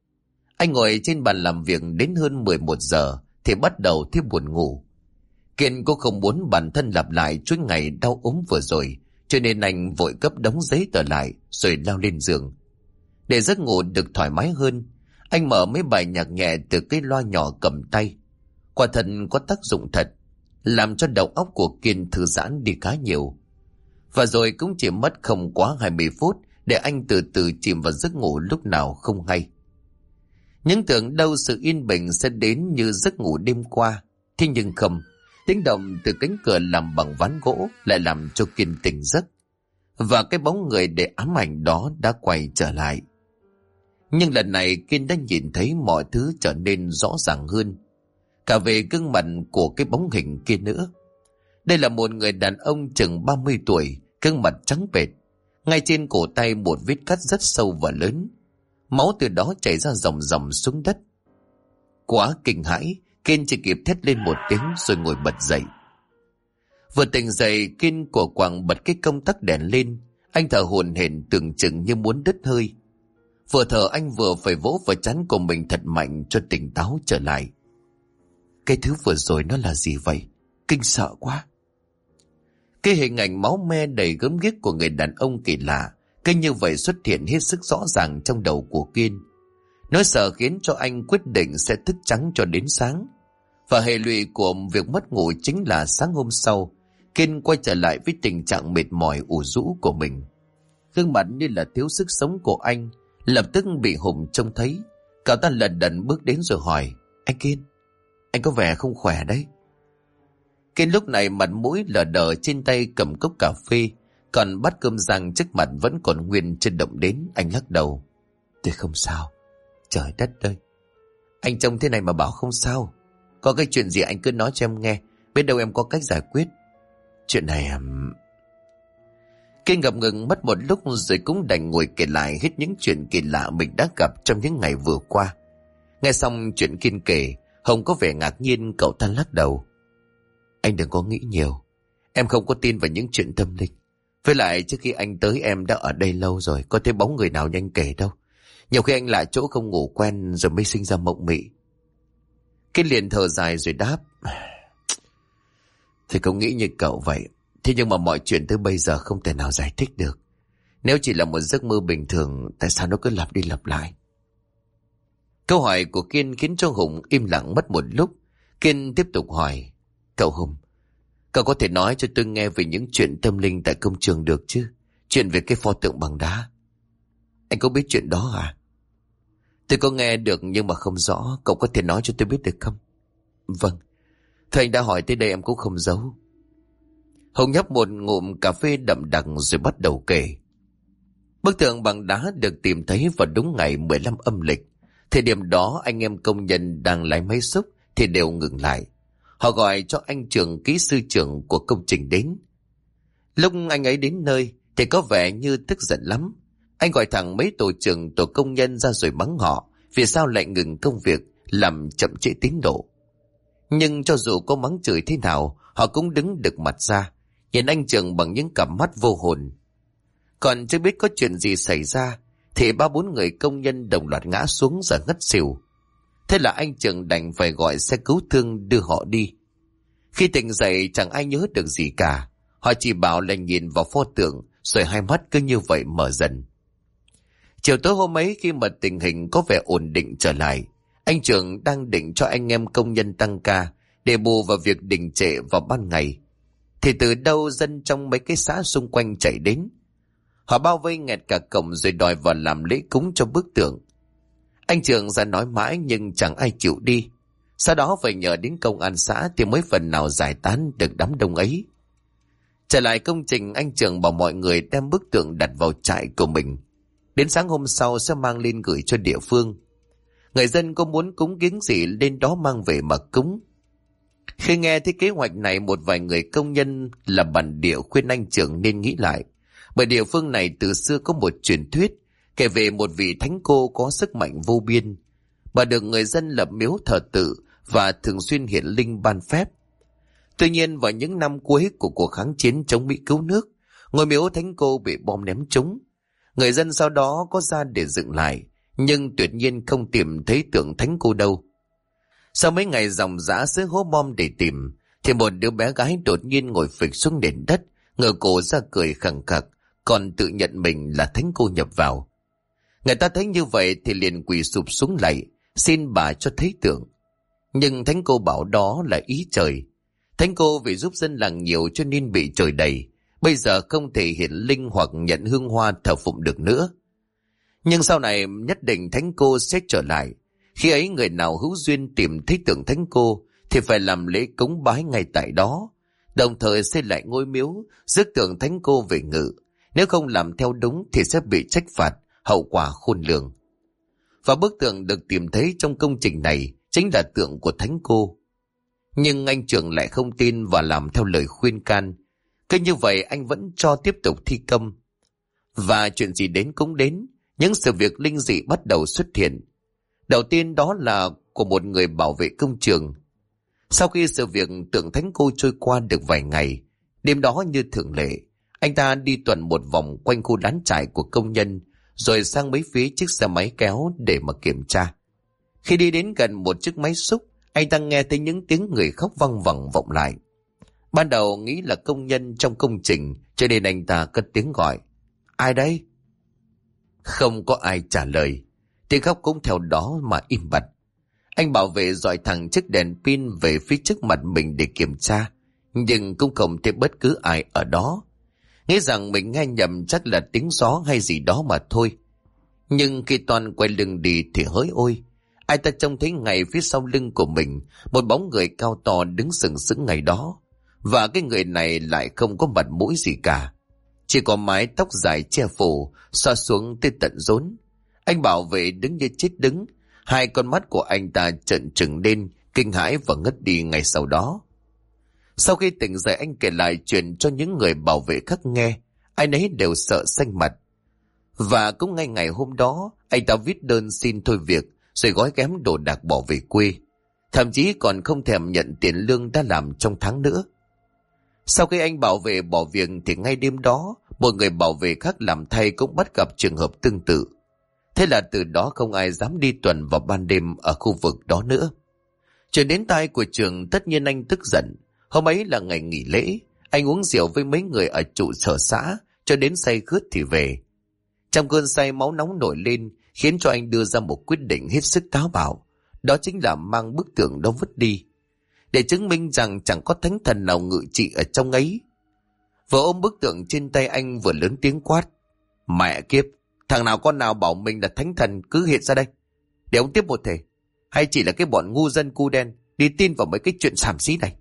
Speaker 1: Anh ngồi trên bàn làm việc đến hơn 11 giờ thì bắt đầu thấy buồn ngủ. Kiên cũng không muốn bản thân lặp lại chuỗi ngày đau ốm vừa rồi, cho nên anh vội gấp đống giấy tờ lại rồi leo lên giường. Để giấc ngủ được thoải mái hơn, anh mở mấy bài nhạc nhẹ từ cái loa nhỏ cầm tay. Quả thật có tác dụng thật, làm cho đầu óc của Kiên thư giãn đi khá nhiều. Và rồi cũng chỉ mất không quá 20 phút để anh từ từ chìm vào giấc ngủ lúc nào không hay. Những tưởng đâu sự yên bình sẽ đến như giấc ngủ đêm qua, thế nhưng không. Tiếng động từ cánh cửa làm bằng ván gỗ lại làm cho Kiên tỉnh giấc, và cái bóng người để ám ảnh đó đã quay trở lại. Nhưng lần này Kiên đã nhìn thấy mọi thứ trở nên rõ ràng hơn, cả về gương mặt của cái bóng hình kia nữa. Đây là một người đàn ông chừng 30 tuổi, gương mặt trắng bệch. Ngay trên cổ tay một vết cắt rất sâu và lớn. Máu từ đó chảy ra ròng ròng xuống đất. Quá kinh hãi, Kiên chỉ kịp thét lên một tiếng rồi ngồi bật dậy. Vừa tỉnh dậy, Kiên của quàng bật cái công tắc đèn lên. Anh thở hổn hển tưởng chừng như muốn đứt hơi. Vừa thở anh vừa phải vỗ vào trán của mình thật mạnh cho tỉnh táo trở lại. Cái thứ vừa rồi nó là gì vậy? Kinh sợ quá. Cái hình ảnh máu me đầy gớm ghiếc của người đàn ông kỳ lạ, cứ như vậy xuất hiện hết sức rõ ràng trong đầu của Kiên. Nỗi sợ khiến cho anh quyết định sẽ thức trắng cho đến sáng. Và hệ lụy của việc mất ngủ chính là sáng hôm sau, Kiên quay trở lại với tình trạng mệt mỏi ủ rũ của mình. Gương mặt như là thiếu sức sống của anh lập tức bị Hùng trông thấy. Cậu ta lật đật bước đến rồi hỏi: Anh Kiên, anh có vẻ không khỏe đấy. Kiên lúc này mặt mũi lờ đờ, trên tay cầm cốc cà phê, còn bát cơm rang trước mặt vẫn còn nguyên chưa động đến. Anh lắc đầu: Tôi không sao. Trời đất ơi, anh trông thế này mà bảo không sao. Có cái chuyện gì anh cứ nói cho em nghe, biết đâu em có cách giải quyết. Chuyện này Kiên ngập ngừng mất một lúc rồi cũng đành ngồi kể lại hết những chuyện kỳ lạ mình đã gặp trong những ngày vừa qua. Nghe xong chuyện Kiên kể, Hồng có vẻ ngạc nhiên, cậu ta lắc đầu: Anh đừng có nghĩ nhiều. Em không có tin vào những chuyện tâm linh. Với lại trước khi anh tới em đã ở đây lâu rồi, có thấy bóng người nào như anh kể đâu. Nhiều khi anh lại chỗ không ngủ quen rồi mới sinh ra mộng mị. Kiên liền thở dài rồi đáp: Thì không nghĩ như cậu vậy. Thế nhưng mà mọi chuyện tới bây giờ không thể nào giải thích được. Nếu chỉ là một giấc mơ bình thường, tại sao nó cứ lặp đi lặp lại? Câu hỏi của Kiên khiến cho Hùng im lặng mất một lúc. Kiên tiếp tục hỏi: Cậu Hùng, cậu có thể nói cho tôi nghe về những chuyện tâm linh tại công trường được chứ? Chuyện về cái pho tượng bằng đá. Anh có biết chuyện đó à? Tôi có nghe được nhưng mà không rõ. Cậu có thể nói cho tôi biết được không? Vâng. Thầy anh đã hỏi tới đây em cũng không giấu. Hùng nhấp một ngụm cà phê đậm đặc rồi bắt đầu kể. Bức tượng bằng đá được tìm thấy vào đúng ngày 15 âm lịch. Thời điểm đó anh em công nhân đang lái máy xúc thì đều ngừng lại. Họ gọi cho anh Trường, kỹ sư trưởng của công trình đến. Lúc anh ấy đến nơi thì có vẻ như tức giận lắm. Anh gọi thẳng mấy tổ trưởng tổ công nhân ra rồi mắng họ vì sao lại ngừng công việc, làm chậm trễ tiến độ. Nhưng cho dù có mắng chửi thế nào, họ cũng đứng được mặt ra, nhìn anh Trường bằng những cặp mắt vô hồn. Còn chưa biết có chuyện gì xảy ra thì 3-4 người công nhân đồng loạt ngã xuống rồi ngất xỉu. Thế là anh Trường đành phải gọi xe cứu thương đưa họ đi. Khi tỉnh dậy chẳng ai nhớ được gì cả. Họ chỉ bảo là nhìn vào pho tượng rồi hai mắt cứ như vậy mở dần. Chiều tối hôm ấy khi mà tình hình có vẻ ổn định trở lại, anh Trường đang định cho anh em công nhân tăng ca để bù vào việc đình trệ vào ban ngày, thì từ đâu dân trong mấy cái xã xung quanh chạy đến. Họ bao vây nghẹt cả cổng rồi đòi vào làm lễ cúng cho bức tượng. Anh Trường ra nói mãi nhưng chẳng ai chịu đi. Sau đó phải nhờ đến công an xã thì mới phần nào giải tán được đám đông ấy. Trở lại công trình, anh Trường bảo mọi người đem bức tượng đặt vào trại của mình. Đến sáng hôm sau sẽ mang lên gửi cho địa phương. Người dân có muốn cúng kiếng gì lên đó mang về mà cúng. Khi nghe thấy kế hoạch này, một vài người công nhân là bản địa khuyên anh Trường nên nghĩ lại. Bởi địa phương này từ xưa có một truyền thuyết kể về một vị thánh cô có sức mạnh vô biên. Bà được người dân lập miếu thờ tự và thường xuyên hiện linh ban phép. Tuy nhiên vào những năm cuối của cuộc kháng chiến chống Mỹ cứu nước, ngôi miếu thánh cô bị bom ném trúng. Người dân sau đó có ra để dựng lại, nhưng tuyệt nhiên không tìm thấy tượng thánh cô đâu. Sau mấy ngày ròng rã xứ hố bom để tìm, thì một đứa bé gái đột nhiên ngồi phịch xuống nền đất, ngửa cổ ra cười khẳng khặc, còn tự nhận mình là thánh cô nhập vào. Người ta thấy như vậy thì liền quỳ sụp xuống lạy, xin bà cho thấy tượng. Nhưng thánh cô bảo đó là ý trời. Thánh cô vì giúp dân làng nhiều cho nên bị trời đầy, bây giờ không thể hiện linh hoặc nhận hương hoa thờ phụng được nữa. Nhưng sau này nhất định thánh cô sẽ trở lại. Khi ấy người nào hữu duyên tìm thấy tượng thánh cô thì phải làm lễ cúng bái ngay tại đó, đồng thời xây lại ngôi miếu, rước tượng thánh cô về ngự. Nếu không làm theo đúng thì sẽ bị trách phạt, hậu quả khôn lường. Và bức tượng được tìm thấy trong công trình này chính là tượng của thánh cô. Nhưng anh Trường lại không tin và làm theo lời khuyên can. Cứ như vậy anh vẫn cho tiếp tục thi công. Và chuyện gì đến cũng đến, những sự việc linh dị bắt đầu xuất hiện. Đầu tiên đó là của một người bảo vệ công trường. Sau khi sự việc tượng thánh cô trôi qua được vài ngày, đêm đó như thường lệ, anh ta đi tuần một vòng quanh khu lán trại của công nhân, rồi sang mấy phía chiếc xe máy kéo để mà kiểm tra. Khi đi đến gần một chiếc máy xúc, anh ta nghe thấy những tiếng người khóc văng vẳng vọng lại. Ban đầu nghĩ là công nhân trong công trình, cho nên anh ta cất tiếng gọi: "Ai đây?" Không có ai trả lời. Tiếng khóc cũng theo đó mà im bặt. Anh bảo vệ dọi thẳng chiếc đèn pin về phía trước mặt mình để kiểm tra, nhưng cũng không thấy bất cứ ai ở đó. Nghĩ rằng mình nghe nhầm, chắc là tiếng gió hay gì đó mà thôi. Nhưng khi Toàn quay lưng đi thì hỡi ôi, ai ta trông thấy ngay phía sau lưng của mình một bóng người cao to đứng sừng sững ngay đó. Và cái người này lại không có mặt mũi gì cả, chỉ có mái tóc dài che phủ xoa xuống tới tận rốn. Anh bảo vệ đứng như chết đứng, hai con mắt của anh ta trợn trừng lên, kinh hãi và ngất đi ngay sau đó. Sau khi tỉnh dậy, anh kể lại chuyện cho những người bảo vệ khác nghe, ai nấy đều sợ xanh mặt. Và cũng ngay ngày hôm đó, anh ta viết đơn xin thôi việc, rồi gói ghém đồ đạc bỏ về quê, thậm chí còn không thèm nhận tiền lương đã làm trong tháng nữa. Sau khi anh bảo vệ bỏ việc thì ngay đêm đó, một người bảo vệ khác làm thay cũng bắt gặp trường hợp tương tự. Thế là từ đó không ai dám đi tuần vào ban đêm ở khu vực đó nữa. Chuyện đến tai của Trường, tất nhiên anh tức giận. Hôm ấy là ngày nghỉ lễ, anh uống rượu với mấy người ở trụ sở xã cho đến say khướt thì về. Trong cơn say, máu nóng nổi lên khiến cho anh đưa ra một quyết định hết sức táo bạo, đó chính là mang bức tượng đó vứt đi, để chứng minh rằng chẳng có thánh thần nào ngự trị ở trong ấy. Vừa ôm bức tượng trên tay, anh vừa lớn tiếng quát: "Mẹ kiếp, thằng nào con nào bảo mình là thánh thần cứ hiện ra đây, để ông tiếp một thể. Hay chỉ là cái bọn ngu dân cu đen đi tin vào mấy cái chuyện xàm xí này?"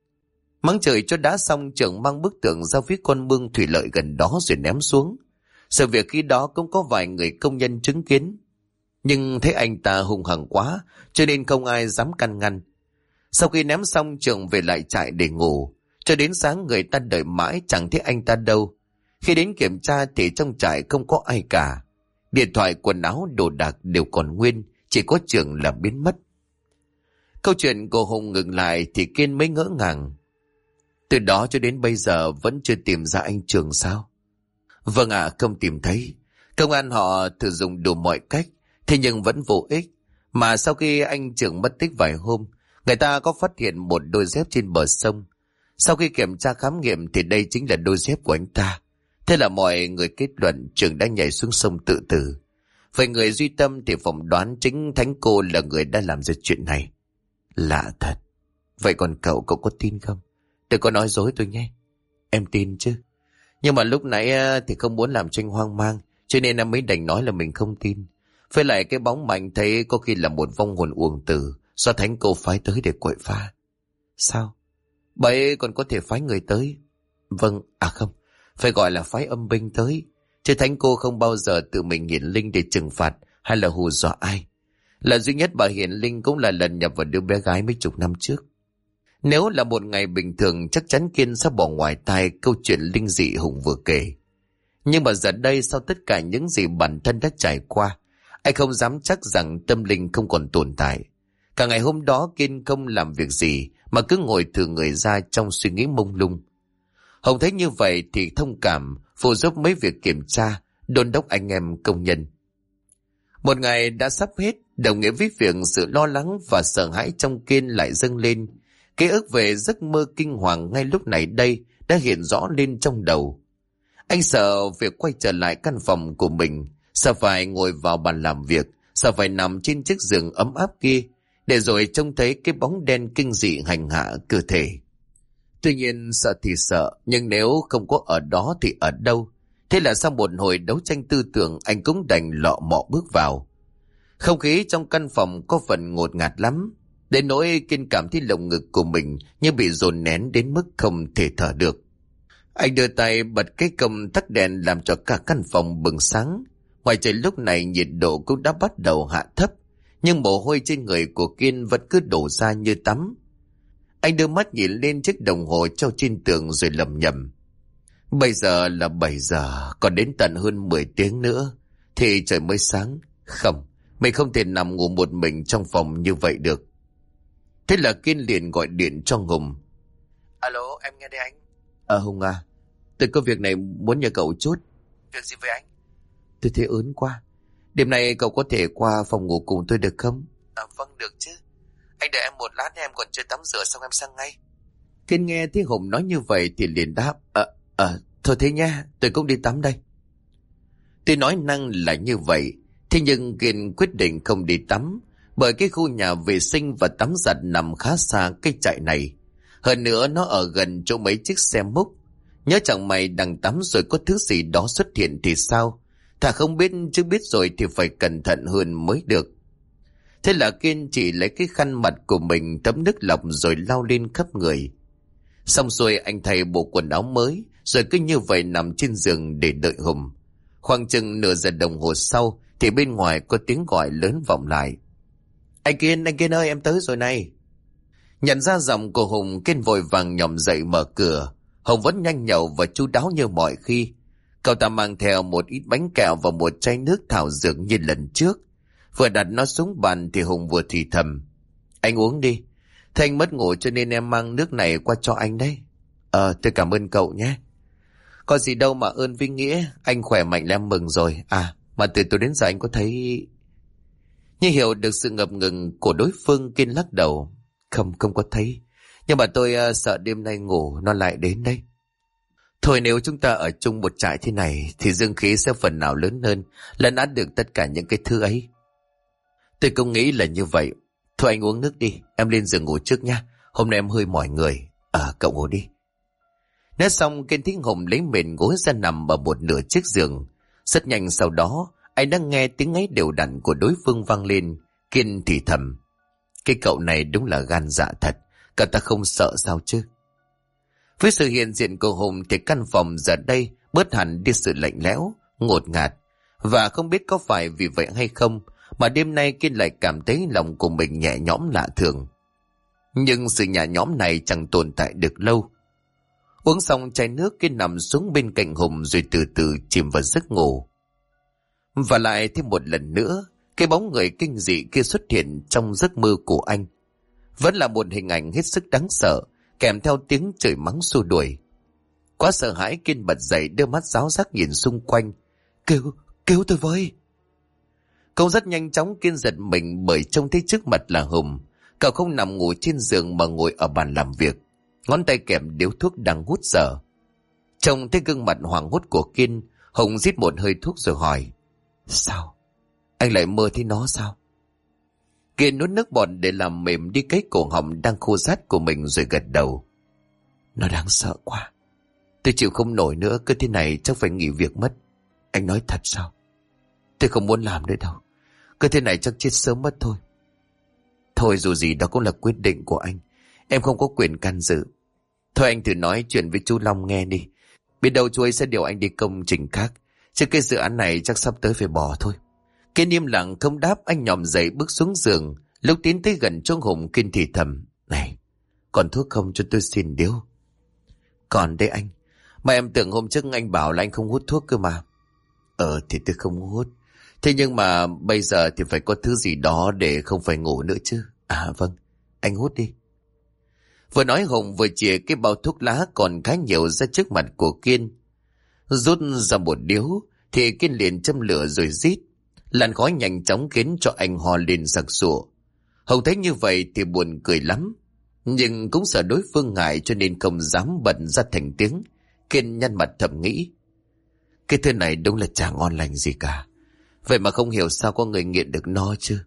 Speaker 1: Mắng trời cho đã xong, Trường mang bức tượng ra phía con mương thủy lợi gần đó rồi ném xuống. Sự việc khi đó cũng có vài người công nhân chứng kiến, nhưng thấy anh ta hung hăng quá cho nên không ai dám can ngăn. Sau khi ném xong, Trường về lại trại để ngủ. Cho đến sáng người ta đợi mãi chẳng thấy anh ta đâu. Khi đến kiểm tra thì trong trại không có ai cả. Điện thoại, quần áo, đồ đạc đều còn nguyên, chỉ có Trường là biến mất. Câu chuyện của Hùng ngừng lại thì Kiên mới ngỡ ngàng: "Từ đó cho đến bây giờ vẫn chưa tìm ra anh Trường sao?" "Vâng ạ, không tìm thấy. Công an họ thử dùng đủ mọi cách, thế nhưng vẫn vô ích. Mà sau khi anh Trường mất tích vài hôm, người ta có phát hiện một đôi dép trên bờ sông. Sau khi kiểm tra khám nghiệm thì đây chính là đôi dép của anh ta. Thế là mọi người kết luận Trường đã nhảy xuống sông tự tử. Về người duy tâm thì phỏng đoán chính thánh cô là người đã làm ra chuyện này." "Lạ thật. Vậy còn cậu có tin không? Đừng có nói dối tôi nhé." "Em tin chứ. Nhưng mà lúc nãy thì không muốn làm cho anh hoang mang, cho nên em mới đành nói là mình không tin. Với lại cái bóng mà anh thấy có khi là một vong hồn uổng tử do thánh cô phái tới để quậy phá." "Sao? Bà ấy còn có thể phái người tới?" "Vâng, à không, phải gọi là phái âm binh tới. Chứ thánh cô không bao giờ tự mình hiển linh để trừng phạt hay là hù dọa ai. Lần duy nhất bà hiển linh cũng là lần nhập vào đứa bé gái mấy chục năm trước." Nếu là một ngày bình thường, chắc chắn Kiên sẽ bỏ ngoài tai câu chuyện linh dị Hùng vừa kể. Nhưng mà giờ đây, sau tất cả những gì bản thân đã trải qua, anh không dám chắc rằng tâm linh không còn tồn tại. Cả ngày hôm đó Kiên không làm việc gì mà cứ ngồi thừ người ra trong suy nghĩ mông lung. Hùng thấy như vậy thì thông cảm, phụ giúp mấy việc kiểm tra, đôn đốc anh em công nhân. Một ngày đã sắp hết, đồng nghĩa với việc sự lo lắng và sợ hãi trong Kiên lại dâng lên. Ký ức về giấc mơ kinh hoàng ngay lúc này đây đã hiện rõ lên trong đầu. Anh sợ việc quay trở lại căn phòng của mình, sợ phải ngồi vào bàn làm việc, sợ phải nằm trên chiếc giường ấm áp kia, để rồi trông thấy cái bóng đen kinh dị hành hạ cơ thể. Tuy nhiên sợ thì sợ, nhưng nếu không có ở đó thì ở đâu? Thế là sau một hồi đấu tranh tư tưởng, anh cũng đành lọ mọ bước vào. Không khí trong căn phòng có phần ngột ngạt lắm, đến nỗi Kiên cảm thấy lồng ngực của mình như bị dồn nén đến mức không thể thở được. Anh đưa tay bật cái công tắc đèn làm cho cả căn phòng bừng sáng. Ngoài trời lúc này nhiệt độ cũng đã bắt đầu hạ thấp, nhưng mồ hôi trên người của Kiên vẫn cứ đổ ra như tắm. Anh đưa mắt nhìn lên chiếc đồng hồ treo trên tường rồi lẩm nhẩm. Bây giờ là 7 giờ, còn đến tận hơn 10 tiếng nữa thì trời mới sáng. Không, mình không thể nằm ngủ một mình trong phòng như vậy được. Thế là Kiên liền gọi điện cho Hùng. Alo, em nghe đây anh. Hùng à, tôi có việc này muốn nhờ cậu chút. Việc gì vậy anh? Tôi thấy ớn quá. Đêm nay cậu có thể qua phòng ngủ cùng tôi được không? Vâng, được chứ. Anh đợi em một lát, em còn chưa tắm rửa xong em sang ngay. Kiên nghe thấy Hùng nói như vậy thì liền đáp. Thôi thế nha, tôi cũng đi tắm đây. Tuy nói năng là như vậy, thế nhưng Kiên quyết định không đi tắm, bởi cái khu nhà vệ sinh và tắm giặt nằm khá xa cái trại này. Hơn nữa nó ở gần chỗ mấy chiếc xe múc. Nhớ chẳng mày đang tắm rồi có thứ gì đó xuất hiện thì sao? Thà không biết chứ biết rồi thì phải cẩn thận hơn mới được. Thế là Kiên chỉ lấy cái khăn mặt của mình thấm nước lọc rồi lau lên khắp người. Xong rồi anh thay bộ quần áo mới, rồi cứ như vậy nằm trên giường để đợi Hùng. Khoảng chừng nửa giờ đồng hồ sau thì bên ngoài có tiếng gọi lớn vọng lại. Anh Kiên ơi, em tới rồi này. Nhận ra giọng của Hùng, Kiên vội vàng nhòm dậy mở cửa. Hùng vẫn nhanh nhậu và chu đáo như mọi khi. Cậu ta mang theo một ít bánh kẹo và một chai nước thảo dược như lần trước. Vừa đặt nó xuống bàn thì Hùng vừa thì thầm. Anh uống đi. Thế anh mất ngủ cho nên em mang nước này qua cho anh đấy. Tôi cảm ơn cậu nhé. Có gì đâu mà ơn với nghĩa. Anh khỏe mạnh là em mừng rồi. Mà từ tôi đến giờ anh có thấy... Như hiểu được sự ngập ngừng của đối phương, Kiên lắc đầu. Không có thấy. Nhưng mà tôi sợ đêm nay ngủ nó lại đến đây. Thôi nếu chúng ta ở chung một trại thế này thì dương khí sẽ phần nào lớn hơn, lấn át được tất cả những cái thứ ấy. Tôi cũng nghĩ là như vậy. Thôi anh uống nước đi, em lên giường ngủ trước nha. Hôm nay em hơi mỏi người. Cậu ngủ đi. Nói xong, Kiên thính Hùng lấy mền gối ra nằm ở một nửa chiếc giường. Rất nhanh sau đó, anh đang nghe tiếng ngáy đều đặn của đối phương vang lên. Kiên thì thầm. Cái cậu này đúng là gan dạ thật. Cậu ta không sợ sao chứ? Với sự hiện diện của Hùng thì căn phòng giờ đây bớt hẳn đi sự lạnh lẽo, ngột ngạt. Và không biết có phải vì vậy hay không mà đêm nay Kiên lại cảm thấy lòng của mình nhẹ nhõm lạ thường. Nhưng sự nhẹ nhõm này chẳng tồn tại được lâu. Uống xong chai nước, Kiên nằm xuống bên cạnh Hùng rồi từ từ chìm vào giấc ngủ. Và lại thêm một lần nữa, cái bóng người kinh dị kia xuất hiện trong giấc mơ của anh. Vẫn là một hình ảnh hết sức đáng sợ, kèm theo tiếng chửi mắng xua đuổi. Quá sợ hãi, Kiên bật dậy đưa mắt ráo rác nhìn xung quanh. Kêu tôi với. Cậu rất nhanh chóng Kiên giật mình bởi trông thấy trước mặt là Hùng. Cậu không nằm ngủ trên giường mà ngồi ở bàn làm việc, ngón tay kèm điếu thuốc đang hút dở. Trông thấy gương mặt hoảng hốt của Kiên, Hùng rít một hơi thuốc rồi hỏi. Sao? Anh lại mơ thấy nó sao? Kiên nuốt nước bọt để làm mềm đi cái cổ họng đang khô rát của mình rồi gật đầu. Nó đáng sợ quá. Tôi chịu không nổi nữa, cứ thế này chắc phải nghỉ việc mất. Anh nói thật sao? Tôi không muốn làm nữa đâu. Cứ thế này chắc chết sớm mất thôi. Thôi dù gì đó cũng là quyết định của anh. Em không có quyền can dự. Thôi anh thử nói chuyện với chú Long nghe đi. Biết đâu chú ấy sẽ điều anh đi công trình khác. Chứ cái dự án này chắc sắp tới phải bỏ thôi. Kiên im lặng không đáp. Anh nhòm dậy bước xuống giường. Lúc tiến tới gần chỗ Hùng, Kiên thì thầm. Này, còn thuốc không cho tôi xin điếu? Còn đây anh. Mà em tưởng hôm trước anh bảo là anh không hút thuốc cơ mà. Thì tôi không hút. Thế nhưng mà bây giờ thì phải có thứ gì đó để không phải ngủ nữa chứ. Vâng, anh hút đi. Vừa nói Hùng vừa chìa cái bao thuốc lá còn khá nhiều ra trước mặt của Kiên. Rút ra một điếu thì Kiên liền châm lửa rồi rít. Làn khói nhanh chóng khiến cho anh ho lên sặc sụa. Hùng thấy như vậy thì buồn cười lắm, nhưng cũng sợ đối phương ngại cho nên không dám bật ra thành tiếng. Kiên nhăn mặt thầm nghĩ. Cái thứ này đúng là chả ngon lành gì cả. Vậy mà không hiểu sao có người nghiện được nó chứ.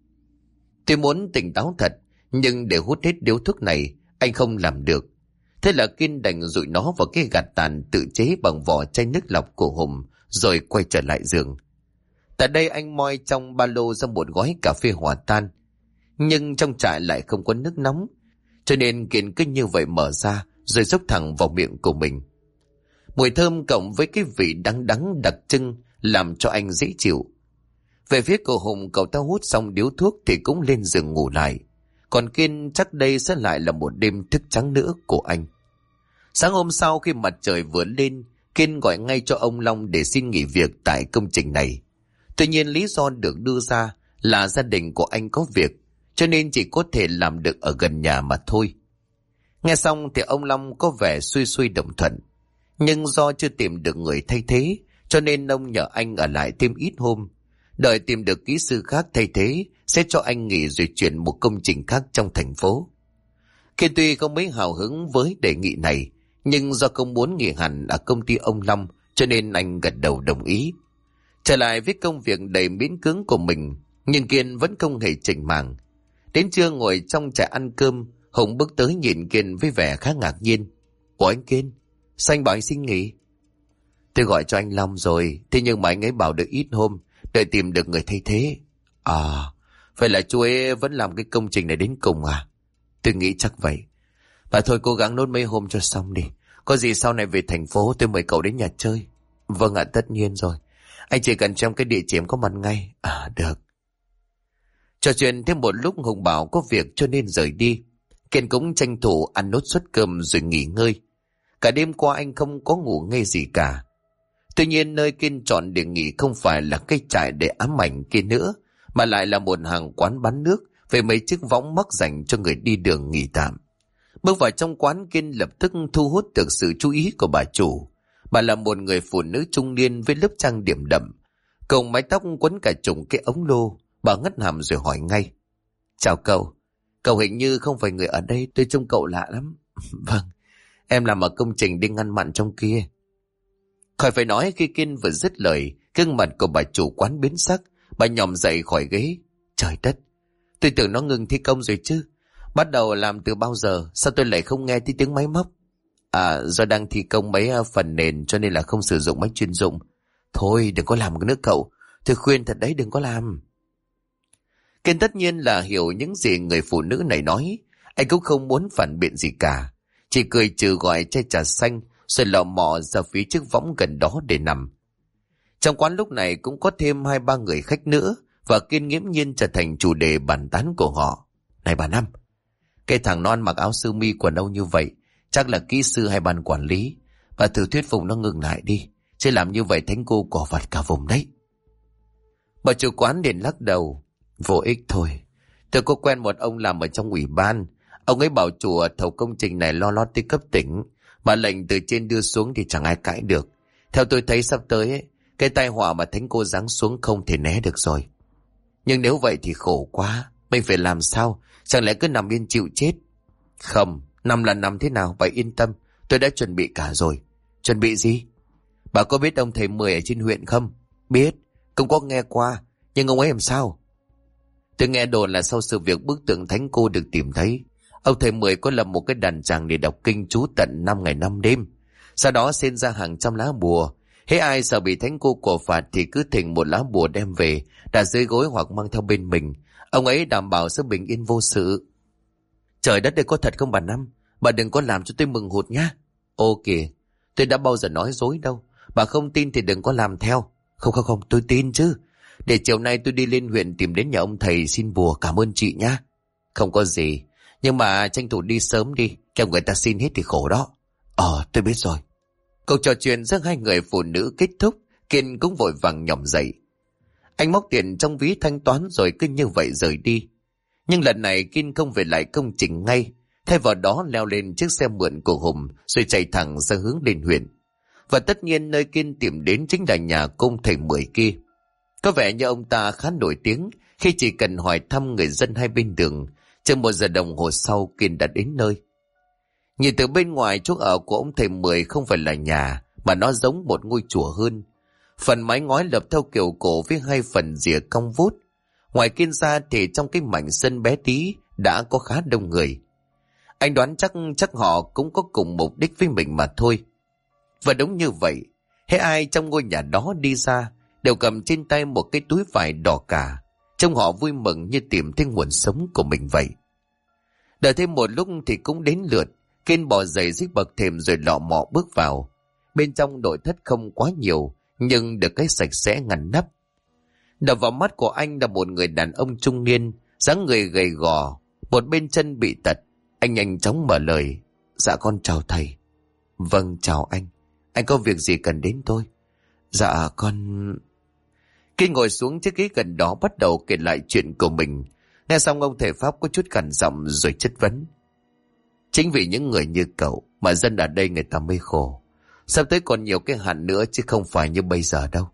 Speaker 1: Tôi muốn tỉnh táo thật, nhưng để hút hết điếu thuốc này anh không làm được. Thế là Kiên đành dụi nó vào cái gạt tàn tự chế bằng vỏ chai nước lọc của Hùng, rồi quay trở lại giường. Tại đây anh moi trong ba lô ra một gói cà phê hòa tan. Nhưng trong trại lại không có nước nóng, cho nên Kiên cứ như vậy mở ra rồi dốc thẳng vào miệng của mình. Mùi thơm cộng với cái vị đắng đắng đặc trưng làm cho anh dễ chịu. Về phía của Hùng, cậu ta hút xong điếu thuốc thì cũng lên giường ngủ lại. Còn Kiên chắc đây sẽ lại là một đêm thức trắng nữa của anh. Sáng hôm sau khi mặt trời vừa lên, Kiên gọi ngay cho ông Long để xin nghỉ việc tại công trình này. Tuy nhiên lý do được đưa ra là gia đình của anh có việc, cho nên chỉ có thể làm được ở gần nhà mà thôi. Nghe xong thì ông Long có vẻ xuôi xuôi đồng thuận. Nhưng do chưa tìm được người thay thế, cho nên ông nhờ anh ở lại thêm ít hôm. Đợi tìm được kỹ sư khác thay thế, sẽ cho anh nghỉ rồi chuyển một công trình khác trong thành phố. Kiên tuy không mấy hào hứng với đề nghị này, nhưng do không muốn nghỉ hẳn ở công ty ông Long, cho nên anh gật đầu đồng ý. Trở lại với công việc đầy miễn cưỡng của mình, nhưng Kiên vẫn không hề chểnh mảng. Đến trưa ngồi trong trại ăn cơm, Hùng bước tới nhìn Kiên với vẻ khá ngạc nhiên. Ủa anh Kiên, sao anh bảo anh xin nghỉ? Tôi gọi cho anh Long rồi, thế nhưng mà anh ấy bảo được ít hôm, đợi tìm được người thay thế. À, vậy là chú ấy vẫn làm cái công trình này đến cùng à? Tôi nghĩ chắc vậy. Và thôi cố gắng nốt mấy hôm cho xong đi. Có gì sau này về thành phố tôi mời cậu đến nhà chơi. Vâng ạ, tất nhiên rồi. Anh chỉ cần trong cái địa chỉ em có mặt ngay. À, được. Trò chuyện thêm một lúc Hùng bảo có việc cho nên rời đi. Kiên cũng tranh thủ ăn nốt suất cơm rồi nghỉ ngơi. Cả đêm qua anh không có ngủ nghe gì cả. Tuy nhiên nơi Kiên chọn để nghỉ không phải là cái trại để ám ảnh kia nữa, mà lại là một hàng quán bán nước với mấy chiếc võng mắc dành cho người đi đường nghỉ tạm. Bước vào trong quán, Kiên lập tức thu hút được sự chú ý của bà chủ. Bà là một người phụ nữ trung niên với lớp trang điểm đậm, cùng mái tóc quấn cả chủng cái ống lô. Bà ngất hàm rồi hỏi ngay. Chào cậu, cậu hình như không phải người ở đây, tôi trông cậu lạ lắm. Vâng, em làm ở công trình đi ngăn mặn trong kia. Khỏi phải nói, khi Kiên vừa dứt lời, gương mặt của bà chủ quán biến sắc. Bà nhòm dậy khỏi ghế. Trời đất, tôi tưởng nó ngừng thi công rồi chứ. Bắt đầu làm từ bao giờ, sao tôi lại không nghe thấy tiếng máy móc? À, do đang thi công mấy phần nền cho nên là không sử dụng máy chuyên dụng. Thôi đừng có làm cái nữa cậu, tôi khuyên thật đấy, đừng có làm. Kiên tất nhiên là hiểu những gì người phụ nữ này nói. Anh cũng không muốn phản biện gì cả, chỉ cười trừ gọi chai trà xanh rồi lọ mọ ra phía trước võng gần đó để nằm. Trong quán lúc này cũng có thêm 2-3 người khách nữa, và Kiên nghiễm nhiên trở thành chủ đề bàn tán của họ. Này bà Năm, cái thằng non mặc áo sơ mi quần âu như vậy chắc là kỹ sư hay ban quản lý. Bà thử thuyết phục nó ngừng lại đi, chứ làm như vậy thánh cô cỏ vặt cả vùng đấy. Bà chủ quán liền lắc đầu. Vô ích thôi, tôi có quen một ông làm ở trong ủy ban. Ông ấy bảo chùa thầu công trình này lo lót tới cấp tỉnh, mà lệnh từ trên đưa xuống thì chẳng ai cãi được. Theo tôi thấy sắp tới ấy, cái tai họa mà thánh cô giáng xuống không thể né được rồi. Nhưng nếu vậy thì khổ quá, mình phải làm sao? Chẳng lẽ cứ nằm yên chịu chết? Không, nằm là nằm thế nào, bà yên tâm, tôi đã chuẩn bị cả rồi. Chuẩn bị gì? Bà có biết ông thầy Mười ở trên huyện không? Biết, cũng có nghe qua, nhưng ông ấy làm sao? Tôi nghe đồn là sau sự việc bức tượng thánh cô được tìm thấy, ông thầy Mười có lập một cái đàn tràng để đọc kinh chú tận 5 ngày 5 đêm. Sau đó xin ra hàng trăm lá bùa. Hễ ai sợ bị thánh cô cổ phạt thì cứ thỉnh một lá bùa đem về, đặt dưới gối hoặc mang theo bên mình. Ông ấy đảm bảo sẽ bình yên vô sự. Trời đất, đây có thật không bà Năm? Bà đừng có làm cho tôi mừng hụt nhá. Ô kìa, tôi đã bao giờ nói dối đâu. Bà không tin thì đừng có làm theo. Không, tôi tin chứ. Để chiều nay tôi đi lên huyện tìm đến nhà ông thầy xin bùa, cảm ơn chị nhá. Không có gì, nhưng mà tranh thủ đi sớm đi, kẻo người ta xin hết thì khổ đó. Tôi biết rồi. Cuộc trò chuyện giữa hai người phụ nữ kết thúc, Kiên cũng vội vàng nhỏm dậy. Anh móc tiền trong ví thanh toán rồi cứ như vậy rời đi. Nhưng lần này Kiên không về lại công trình ngay, thay vào đó leo lên chiếc xe mượn của Hùng rồi chạy thẳng ra hướng lên huyện. Và tất nhiên nơi Kiên tìm đến chính là nhà công thầy Mười kia. Có vẻ như ông ta khá nổi tiếng khi chỉ cần hỏi thăm người dân hai bên đường. Chừng 1 giờ đồng hồ sau, Kiên đã đến nơi. Nhìn từ bên ngoài, chỗ ở của ông thầy Mười không phải là nhà, mà nó giống một ngôi chùa hơn. Phần mái ngói lập theo kiểu cổ với 2 phần rìa cong vút. Ngoài Kiên ra thì trong cái mảnh sân bé tí đã có khá đông người. Anh đoán chắc họ cũng có cùng mục đích với mình mà thôi. Và đúng như vậy, hễ ai trong ngôi nhà đó đi ra đều cầm trên tay một cái túi vải đỏ cả. Trông họ vui mừng như tìm thấy nguồn sống của mình vậy. Đợi thêm một lúc thì cũng đến lượt. Kiên bò dậy dưới bậc thềm rồi lọ mọ bước vào. Bên trong nội thất không quá nhiều, nhưng được cái sạch sẽ ngăn nắp. Đập vào mắt của anh là một người đàn ông trung niên, dáng người gầy gò, Một bên chân bị tật, anh nhanh chóng mở lời. Dạ con chào thầy. Vâng chào anh. Anh có việc gì cần đến tôi? Dạ con... Kiên ngồi xuống chiếc ghế gần đó bắt đầu kể lại chuyện của mình. Nghe xong ông thầy Pháp có chút gằn giọng rồi chất vấn. Chính vì những người như cậu mà dân ở đây người ta mới khổ. Sắp tới còn nhiều cái hạn nữa chứ không phải như bây giờ đâu.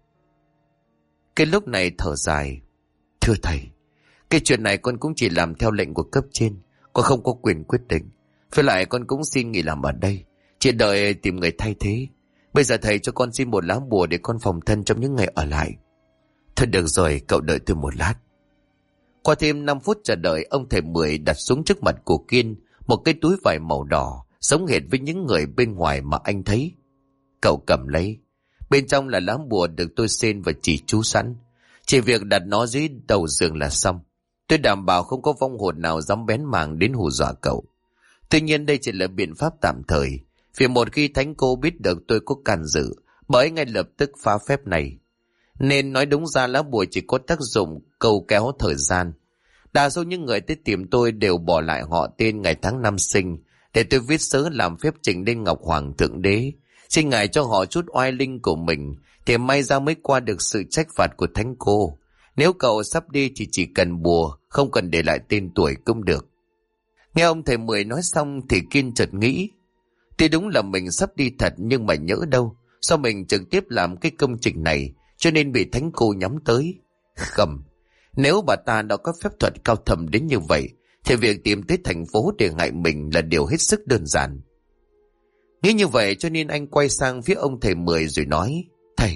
Speaker 1: Cái lúc này thở dài. Thưa thầy, cái chuyện này con cũng chỉ làm theo lệnh của cấp trên. Con không có quyền quyết định. Với lại con cũng xin nghỉ làm ở đây, chỉ đợi tìm người thay thế. Bây giờ thầy cho con xin một lá bùa để con phòng thân trong những ngày ở lại. Thôi được rồi, cậu đợi tôi một lát. Qua thêm 5 phút chờ đợi, ông thầy Mười đặt xuống trước mặt của Kiên một cái túi vải màu đỏ, giống hệt với những người bên ngoài mà anh thấy. Cậu cầm lấy. Bên trong là lá bùa được tôi xên và chỉ chú sẵn. Chỉ việc đặt nó dưới đầu giường là xong. Tôi đảm bảo không có vong hồn nào dám bén mảng đến hù dọa cậu. Tuy nhiên đây chỉ là biện pháp tạm thời. Vì một khi thánh cô biết được tôi có can dự, bà ấy ngay lập tức phá phép này. Nên nói đúng ra lá bùa chỉ có tác dụng cầu kéo thời gian. Đa số những người tới tìm tôi đều bỏ lại họ tên, ngày tháng năm sinh để tôi viết sớ làm phép trình lên Ngọc Hoàng Thượng Đế, xin ngài cho họ chút oai linh của mình, thì may ra mới qua được sự trách phạt của thánh cô. Nếu cậu sắp đi thì chỉ cần bùa, không cần để lại tên tuổi cũng được. Nghe ông thầy Mười nói xong thì Kiên chợt nghĩ, thì đúng là mình sắp đi thật, nhưng mà nhỡ đâu sao mình trực tiếp làm cái công trình này cho nên bị thánh cô nhắm tới. Khẩm, nếu bà ta đã có phép thuật cao thầm đến như vậy thì việc tìm tới thành phố để hại mình là điều hết sức đơn giản. Nghĩ như vậy cho nên anh quay sang phía ông thầy Mười rồi nói,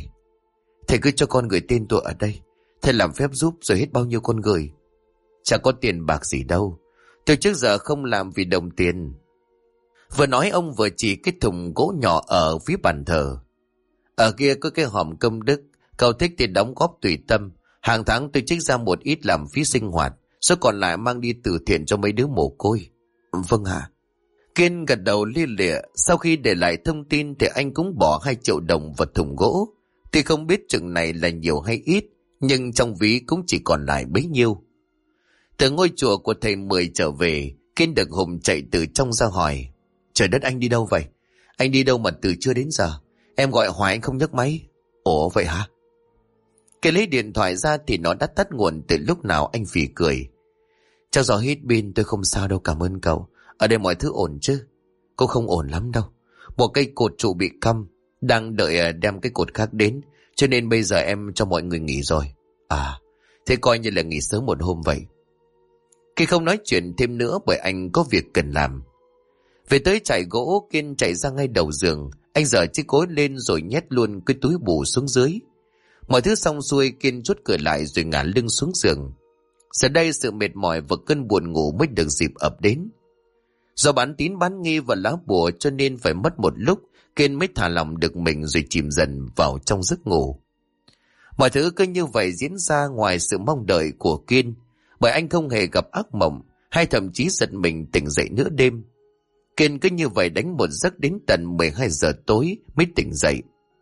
Speaker 1: thầy cứ cho con gửi tên tôi ở đây, thầy làm phép giúp rồi hết bao nhiêu con gửi. Chẳng có tiền bạc gì đâu, tôi trước giờ không làm vì đồng tiền. Vừa nói ông vừa chỉ cái thùng gỗ nhỏ ở phía bàn thờ. Ở kia có cái hòm công đức, cậu thích thì đóng góp tùy tâm. Hàng tháng tôi trích ra một ít làm phí sinh hoạt, số còn lại mang đi từ thiện cho mấy đứa mồ côi. Vâng ạ. Kiên gật đầu lia lịa. Sau khi để lại thông tin thì anh cũng bỏ 2 triệu đồng vào thùng gỗ. Tuy không biết chừng này là nhiều hay ít, nhưng trong ví cũng chỉ còn lại bấy nhiêu. Từ ngôi chùa của thầy Mười trở về, Kiên được Hùng chạy từ trong ra hỏi, trời đất, anh đi đâu vậy? Anh đi đâu mà từ trưa đến giờ? Em gọi hoài anh không nhấc máy. Ủa vậy hả? Kiên lấy điện thoại ra thì nó đã tắt nguồn từ lúc nào. Anh phì cười. Cho gió hít pin, tôi không sao đâu, cảm ơn cậu. Ở đây mọi thứ ổn chứ? Cô không ổn lắm đâu. Một cây cột trụ bị câm, đang đợi đem cái cột khác đến, cho nên bây giờ em cho mọi người nghỉ rồi. À, thế coi như là nghỉ sớm một hôm vậy. Khi không nói chuyện thêm nữa bởi anh có việc cần làm. Về tới chải gỗ, Kiên chạy ra ngay đầu giường. Anh giở chiếc gối lên rồi nhét luôn cái túi bù xuống dưới. Mọi thứ xong xuôi, Kiên chốt cửa lại rồi ngả lưng xuống giường. Giờ đây sự mệt mỏi và cơn buồn ngủ mới được dịp ập đến. Do bán tín bán nghi và lá bùa cho nên phải mất một lúc Kiên mới thả lòng được mình rồi chìm dần vào trong giấc ngủ. Mọi thứ cứ như vậy diễn ra ngoài sự mong đợi của Kiên, bởi anh không hề gặp ác mộng hay thậm chí giật mình tỉnh dậy nửa đêm. Kiên cứ như vậy đánh một giấc đến tận 12 giờ tối mới tỉnh dậy.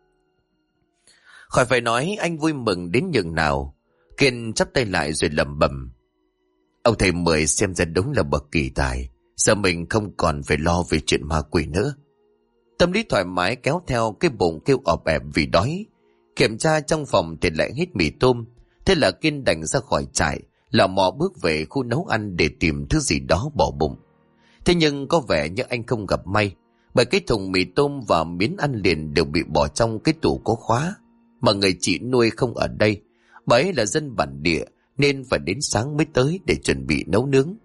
Speaker 1: Khỏi phải nói anh vui mừng đến nhường nào. Kiên chắp tay lại rồi lẩm bẩm, ông thầy Mười xem ra đúng là bậc kỳ tài, giờ mình không còn phải lo về chuyện ma quỷ nữa. Tâm lý thoải mái kéo theo cái bụng kêu ọp ẹp vì đói. Kiểm tra trong phòng thì lại hết mì tôm. Thế là Kiên đành ra khỏi trại, lò mò bước về khu nấu ăn để tìm thứ gì đó bỏ bụng. Thế nhưng có vẻ như anh không gặp may, bởi cái thùng mì tôm và miếng ăn liền đều bị bỏ trong cái tủ có khóa. Mà người chị nuôi không ở đây, bà ấy là dân bản địa nên phải đến sáng mới tới để chuẩn bị nấu nướng.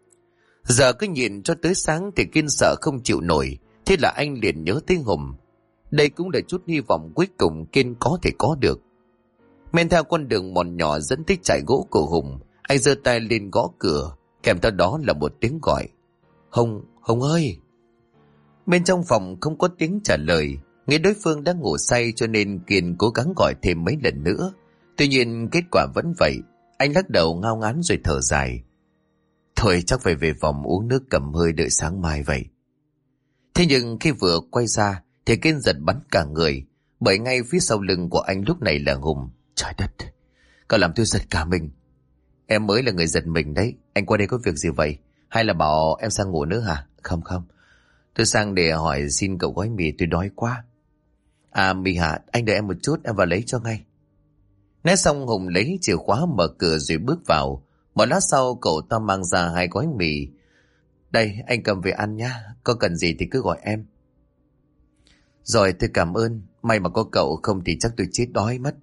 Speaker 1: Giờ cứ nhìn cho tới sáng thì Kiên sợ không chịu nổi. Thế là anh liền nhớ tới Hùng. Đây cũng là chút hy vọng cuối cùng Kiên có thể có được. Men theo con đường mòn nhỏ dẫn tới trại gỗ của Hùng, anh giơ tay lên gõ cửa, kèm theo đó là một tiếng gọi. Hùng ơi! Bên trong phòng không có tiếng trả lời. Nghĩ đối phương đã ngủ say cho nên Kiên cố gắng gọi thêm mấy lần nữa. Tuy nhiên kết quả vẫn vậy. Anh lắc đầu ngao ngán rồi thở dài. Thôi chắc phải về phòng uống nước cầm hơi đợi sáng mai vậy. Thế nhưng khi vừa quay ra thì Kiên giật bắn cả người, bởi ngay phía sau lưng của anh lúc này là Hùng. Trời đất, cậu làm tôi giật cả mình. Em mới là người giật mình đấy. Anh qua đây có việc gì vậy? Hay là bảo em sang ngủ nữa hả? Không không, tôi sang để hỏi xin cậu gói mì, tôi đói quá. À mì hả, anh đợi em một chút, em vào lấy cho ngay. Nói xong Hùng lấy chìa khóa mở cửa rồi bước vào. Một lát sau cậu ta mang ra 2 gói mì. Đây, anh cầm về ăn nhá, có cần gì thì cứ gọi em. Rồi tôi cảm ơn, may mà có cậu, không thì chắc tôi chết đói mất.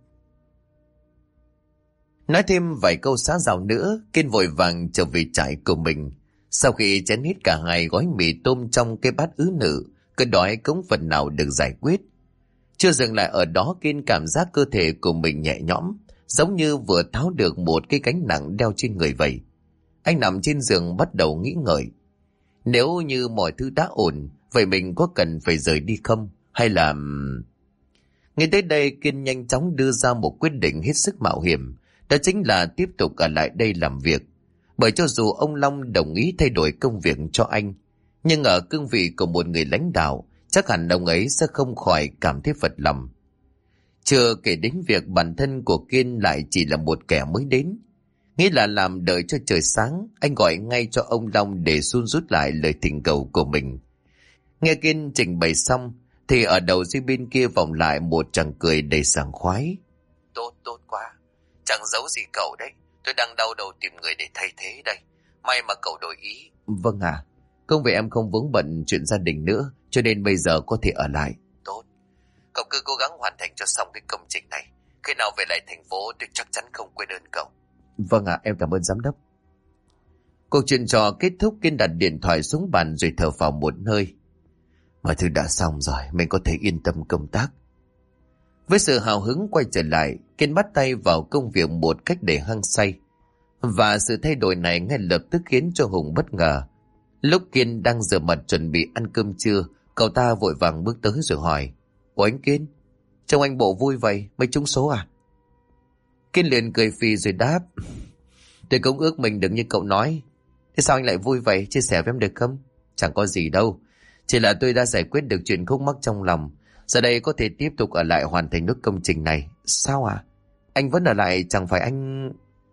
Speaker 1: Nói thêm vài câu xã giao nữa, Kiên vội vàng trở về trại của mình. Sau khi chén hết cả 2 gói mì tôm trong cái bát ứ nữ, cơn đói cũng phần nào được giải quyết. Chưa dừng lại ở đó, Kiên cảm giác cơ thể của mình nhẹ nhõm, giống như vừa tháo được một cái gánh nặng đeo trên người vậy. Anh nằm trên giường bắt đầu nghĩ ngợi. Nếu như mọi thứ đã ổn, vậy mình có cần phải rời đi không? Hay là... Ngay tới đây Kiên nhanh chóng đưa ra một quyết định hết sức mạo hiểm. Đó chính là tiếp tục ở lại đây làm việc. Bởi cho dù ông Long đồng ý thay đổi công việc cho anh, nhưng ở cương vị của một người lãnh đạo, chắc hẳn ông ấy sẽ không khỏi cảm thấy phật lòng. Chưa kể đến việc bản thân của Kiên lại chỉ là một kẻ mới đến. Nghĩ là làm đợi cho trời sáng, anh gọi ngay cho ông Long để sun rút lại lời thỉnh cầu của mình. Nghe Kiên trình bày xong, thì ở đầu dây bên kia vọng lại một tràng cười đầy sảng khoái. Tốt quá, chẳng giấu gì cậu đấy, tôi đang đau đầu tìm người để thay thế đây. May mà cậu đổi ý. Vâng ạ, công việc em không vướng bận chuyện gia đình nữa, cho nên bây giờ có thể ở lại. Tốt, cậu cứ cố gắng hoàn thành cho xong cái công trình này. Khi nào về lại thành phố tôi chắc chắn không quên ơn cậu. Vâng ạ, em cảm ơn giám đốc. Cuộc chuyện trò kết thúc, Kiên đặt điện thoại xuống bàn rồi thở phào một hơi. Mọi thứ đã xong rồi, mình có thể yên tâm công tác. Với sự hào hứng quay trở lại, Kiên bắt tay vào công việc một cách để hăng say. Và sự thay đổi này ngay lập tức khiến cho Hùng bất ngờ. Lúc Kiên đang rửa mặt chuẩn bị ăn cơm trưa, cậu ta vội vàng bước tới rồi hỏi. Ủa anh Kiên, trông anh bộ vui vậy, mới trúng số à? Kiên liền cười phì rồi đáp. Tôi cũng ước mình được như cậu nói. Thế sao anh lại vui vậy, chia sẻ với em được không? Chẳng có gì đâu, chỉ là tôi đã giải quyết được chuyện khúc mắc trong lòng. Giờ đây có thể tiếp tục ở lại hoàn thành nốt công trình này. Sao à? Anh vẫn ở lại chẳng phải anh...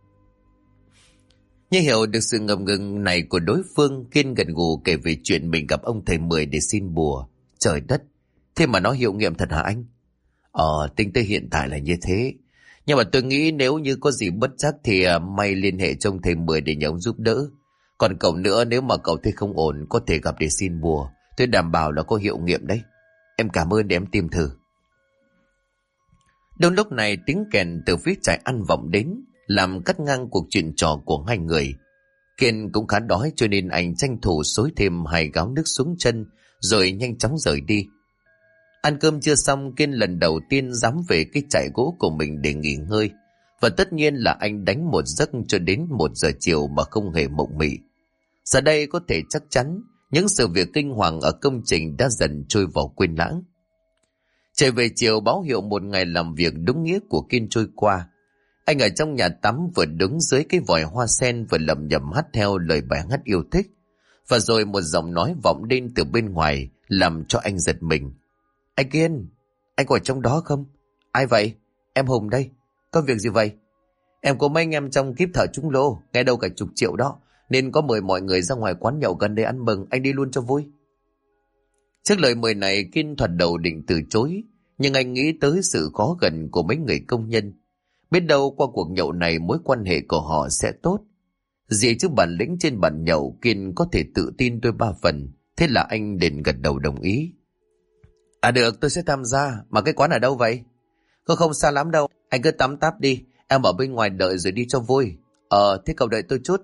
Speaker 1: Như hiểu được sự ngập ngừng này của đối phương, Kiên gật gù kể về chuyện mình gặp ông thầy Mười để xin bùa. Trời đất, thế mà nó hiệu nghiệm thật hả anh? Tính tới hiện tại là như thế. Nhưng mà tôi nghĩ nếu như có gì bất chắc thì mày liên hệ cho ông thầy Mười để nhờ ông giúp đỡ. Còn cậu nữa, nếu mà cậu thấy không ổn có thể gặp để xin bùa. Tôi đảm bảo là có hiệu nghiệm đấy. Em cảm ơn để em tìm thử. Đúng lúc này tiếng kèn từ phía trại ăn vọng đến, làm cắt ngang cuộc chuyện trò của 2 người. Kiên cũng khá đói cho nên anh tranh thủ xối thêm 2 gáo nước xuống chân rồi nhanh chóng rời đi. Ăn cơm chưa xong, Kiên lần đầu tiên dám về cái trại gỗ của mình để nghỉ ngơi. Và tất nhiên là anh đánh một giấc cho đến 1 giờ chiều mà không hề mộng mị. Giờ đây có thể chắc chắn những sự việc kinh hoàng ở công trình đã dần trôi vào quên lãng. Trời về chiều báo hiệu một ngày làm việc đúng nghĩa của Kiên trôi qua. Anh ở trong nhà tắm vừa đứng dưới cái vòi hoa sen vừa lẩm nhẩm hát theo lời bài hát yêu thích. Và rồi một giọng nói vọng lên từ bên ngoài làm cho anh giật mình. Anh Kiên, anh có ở trong đó không? Ai vậy? Em Hùng đây. Có việc gì vậy? Em có mấy anh em trong kíp thợ trúng lô, nghe đâu cả chục triệu đó, nên có mời mọi người ra ngoài quán nhậu gần đây ăn mừng, anh đi luôn cho vui. Trước lời mời này, Kiên thoạt đầu định từ chối, nhưng anh nghĩ tới sự khó gần của mấy người công nhân. Biết đâu qua cuộc nhậu này mối quan hệ của họ sẽ tốt. Gì chứ bản lĩnh trên bàn nhậu, Kiên có thể tự tin đôi 3 phần, thế là anh liền gật đầu đồng ý. À được, tôi sẽ tham gia, mà cái quán ở đâu vậy? Không xa lắm đâu, anh cứ tắm táp đi, em ở bên ngoài đợi rồi đi cho vui. Thế cậu đợi tôi chút.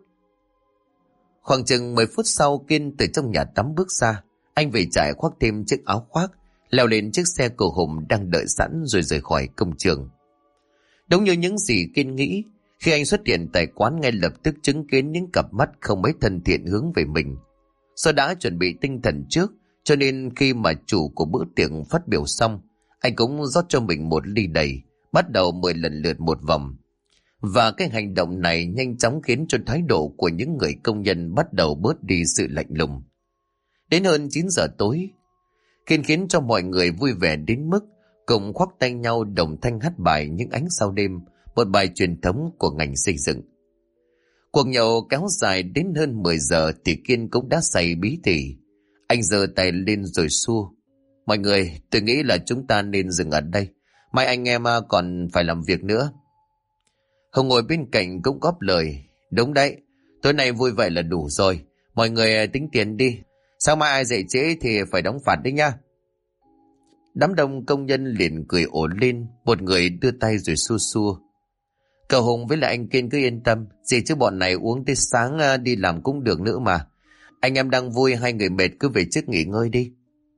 Speaker 1: Khoảng chừng 10 phút sau, Kiên từ trong nhà tắm bước ra. Anh về trại khoác thêm chiếc áo khoác, leo lên chiếc xe của Hùng đang đợi sẵn rồi rời khỏi công trường. Đúng như những gì Kiên nghĩ, khi anh xuất hiện tại quán ngay lập tức chứng kiến những cặp mắt không mấy thân thiện hướng về mình. Do đã chuẩn bị tinh thần trước, cho nên khi mà chủ của bữa tiệc phát biểu xong, anh cũng rót cho mình một ly đầy, bắt đầu mời lần lượt một vòng. Và cái hành động này nhanh chóng khiến cho thái độ của những người công nhân bắt đầu bớt đi sự lạnh lùng. Đến hơn 9 giờ tối, Kiên khiến cho mọi người vui vẻ đến mức cùng khoác tay nhau đồng thanh hát bài Những Ánh Sao Đêm, một bài truyền thống của ngành xây dựng. Cuộc nhậu kéo dài đến hơn 10 giờ thì Kiên cũng đã say bí tỉ. Anh giơ tay lên rồi xua. Mọi người, tôi nghĩ là chúng ta nên dừng ở đây. Mai anh em còn phải làm việc nữa. Hồng ngồi bên cạnh cũng góp lời. Đúng đấy, tối nay vui vậy là đủ rồi. Mọi người tính tiền đi. Sao mai ai dậy trễ thì phải đóng phạt đấy nha. Đám đông công nhân liền cười ổ lên. Một người đưa tay rồi xua xua. Cậu Hùng với lại anh Kiên cứ yên tâm. Gì chứ bọn này uống tới sáng đi làm cũng được nữa mà. Anh em đang vui, hai người mệt cứ về trước nghỉ ngơi đi.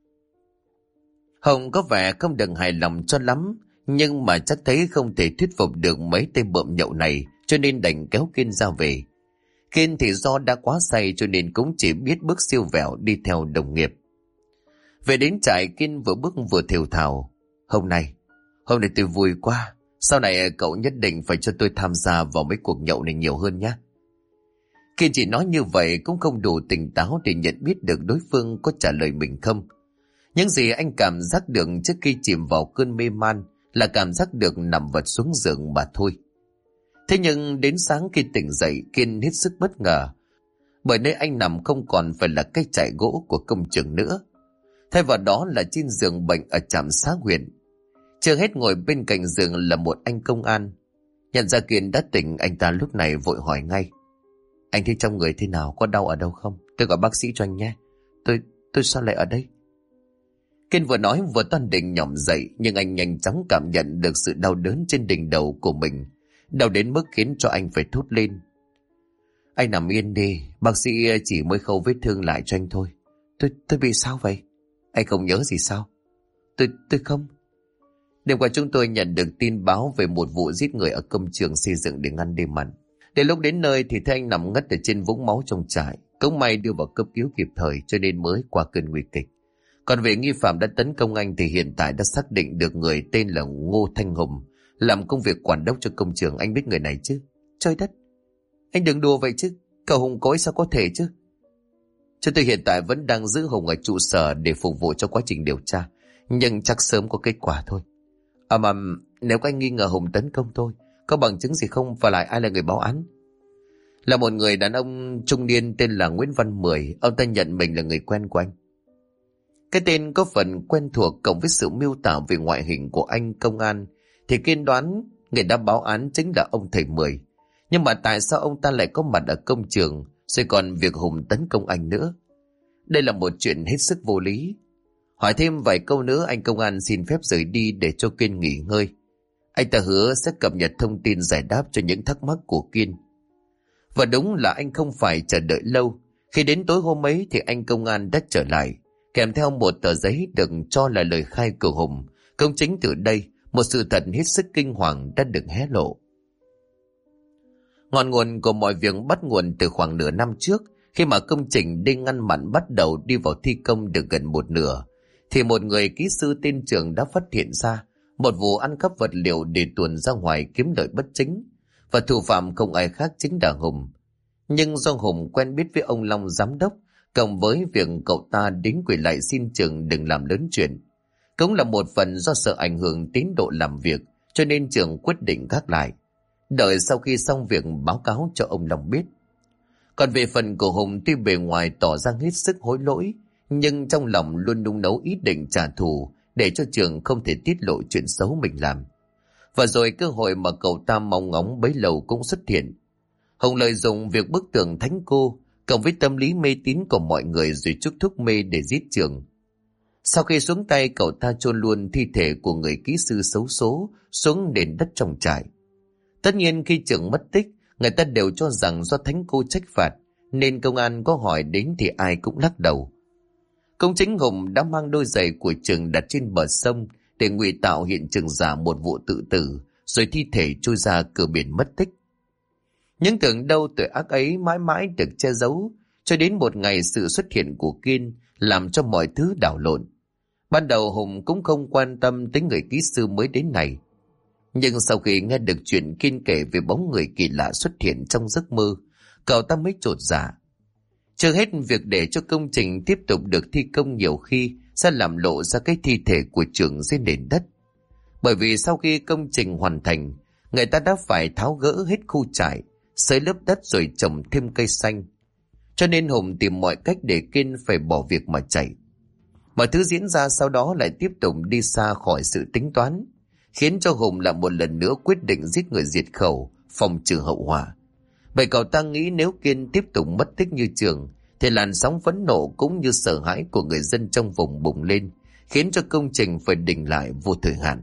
Speaker 1: Hồng có vẻ không được hài lòng cho lắm, nhưng mà chắc thấy không thể thuyết phục được mấy tên bợm nhậu này, cho nên đành kéo Kiên ra về. Kiên thì do đã quá say cho nên cũng chỉ biết bước siêu vẹo đi theo đồng nghiệp. Về đến trại, Kiên vừa bước vừa thều thào. Hôm nay tôi vui quá. Sau này cậu nhất định phải cho tôi tham gia vào mấy cuộc nhậu này nhiều hơn nhé. Kiên chỉ nói như vậy cũng không đủ tỉnh táo để nhận biết được đối phương có trả lời mình không. Những gì anh cảm giác được trước khi chìm vào cơn mê man là cảm giác được nằm vật xuống giường mà thôi. Thế nhưng đến sáng khi tỉnh dậy, Kiên hết sức bất ngờ. Bởi nơi anh nằm không còn phải là cái trại gỗ của công trường nữa. Thay vào đó là trên giường bệnh ở trạm xá huyện. Chưa hết ngồi bên cạnh giường là một anh công an. Nhận ra Kiên đã tỉnh, anh ta lúc này vội hỏi ngay. Anh thấy trong người thế nào, có đau ở đâu không? Tôi gọi bác sĩ cho anh nhé. Tôi sao lại ở đây? Kiên vừa nói vừa toan định nhỏm dậy, nhưng anh nhanh chóng cảm nhận được sự đau đớn trên đỉnh đầu của mình, đau đến mức khiến cho anh phải thốt lên. Anh nằm yên đi, bác sĩ chỉ mới khâu vết thương lại cho anh thôi. Tôi bị sao vậy? Anh không nhớ gì sao? Tôi không. Đêm qua chúng tôi nhận được tin báo về một vụ giết người ở công trường xây dựng để ngăn đêm mặn. Đến lúc đến nơi thì thấy anh nằm ngất ở trên vũng máu trong trại. Cũng may đưa vào cấp cứu kịp thời cho nên mới qua cơn nguy kịch. Còn về nghi phạm đã tấn công anh thì hiện tại đã xác định được người tên là Ngô Thanh Hùng, làm công việc quản đốc cho công trường. Anh biết người này chứ? Trời đất, anh đừng đùa vậy chứ. Cậu Hùng có ấy sao có thể chứ? Chúng tôi hiện tại vẫn đang giữ Hùng ở trụ sở để phục vụ cho quá trình điều tra, nhưng chắc sớm có kết quả thôi. Mà nếu các anh nghi ngờ Hùng tấn công tôi, có bằng chứng gì không, và lại ai là người báo án? Là một người đàn ông trung niên tên là Nguyễn Văn Mười. Ông ta nhận mình là người quen của anh. Cái tên có phần quen thuộc cộng với sự miêu tả về ngoại hình của anh công an thì Kiên đoán người đã báo án chính là ông thầy Mười. Nhưng mà tại sao ông ta lại có mặt ở công trường, rồi còn việc Hùng tấn công anh nữa? Đây là một chuyện hết sức vô lý. Hỏi thêm vài câu nữa, anh công an xin phép rời đi để cho Kiên nghỉ ngơi. Anh ta hứa sẽ cập nhật thông tin giải đáp cho những thắc mắc của Kiên. Và đúng là anh không phải chờ đợi lâu. Khi đến tối hôm ấy thì anh công an đã trở lại, kèm theo một tờ giấy được cho là lời khai của Hùng. Công chính từ đây, một sự thật hết sức kinh hoàng đã được hé lộ. Ngọn nguồn của mọi việc bắt nguồn từ khoảng nửa năm trước, khi mà công trình đê ngăn mặn bắt đầu đi vào thi công được gần một nửa, thì một người kỹ sư tên Trường đã phát hiện ra một vụ ăn cắp vật liệu để tuồn ra ngoài kiếm lợi bất chính, và thủ phạm không ai khác chính là Hùng. Nhưng do Hùng quen biết với ông Long giám đốc, cộng với việc cậu ta đến quỳ lại xin Trường đừng làm lớn chuyện, cũng là một phần do sợ ảnh hưởng tiến độ làm việc, cho nên Trường quyết định gác lại, đợi sau khi xong việc báo cáo cho ông Long biết. Còn về phần của Hùng, tuy bề ngoài tỏ ra hết sức hối lỗi, nhưng trong lòng luôn nung nấu ý định trả thù để cho Trường không thể tiết lộ chuyện xấu mình làm. Và rồi cơ hội mà cậu ta mong ngóng bấy lâu cũng xuất hiện. Hùng lợi dụng việc bức tường thánh cô cộng với tâm lý mê tín của mọi người rồi chuốc thuốc mê để giết Trường. Sau khi xuống tay, cậu ta chôn luôn thi thể của người kỹ sư xấu số xuống nền đất trong trại. Tất nhiên khi Trường mất tích, người ta đều cho rằng do thánh cô trách phạt, nên công an có hỏi đến thì ai cũng lắc đầu. Công chính Hùng đã mang đôi giày của Trường đặt trên bờ sông để ngụy tạo hiện trường giả một vụ tự tử, rồi thi thể trôi ra cửa biển mất tích. Nhưng tưởng đâu tội ác ấy mãi mãi được che giấu, cho đến một ngày sự xuất hiện của Kiên làm cho mọi thứ đảo lộn. Ban đầu Hùng cũng không quan tâm tới người kỹ sư mới đến này. Nhưng sau khi nghe được chuyện Kiên kể về bóng người kỳ lạ xuất hiện trong giấc mơ, cậu ta mới chột dạ. Chưa hết việc để cho công trình tiếp tục được thi công nhiều khi sẽ làm lộ ra cái thi thể của Trường dưới nền đất. Bởi vì sau khi công trình hoàn thành, người ta đã phải tháo gỡ hết khu trại, xới lớp đất rồi trồng thêm cây xanh. Cho nên Hùng tìm mọi cách để Kiên phải bỏ việc mà chạy. Mọi thứ diễn ra sau đó lại tiếp tục đi xa khỏi sự tính toán, khiến cho Hùng lại một lần nữa quyết định giết người diệt khẩu, phòng trừ hậu họa. Bởi cậu ta nghĩ nếu Kiên tiếp tục mất tích như Trường thì làn sóng phẫn nộ cũng như sợ hãi của người dân trong vùng bùng lên, khiến cho công trình phải đình lại vô thời hạn.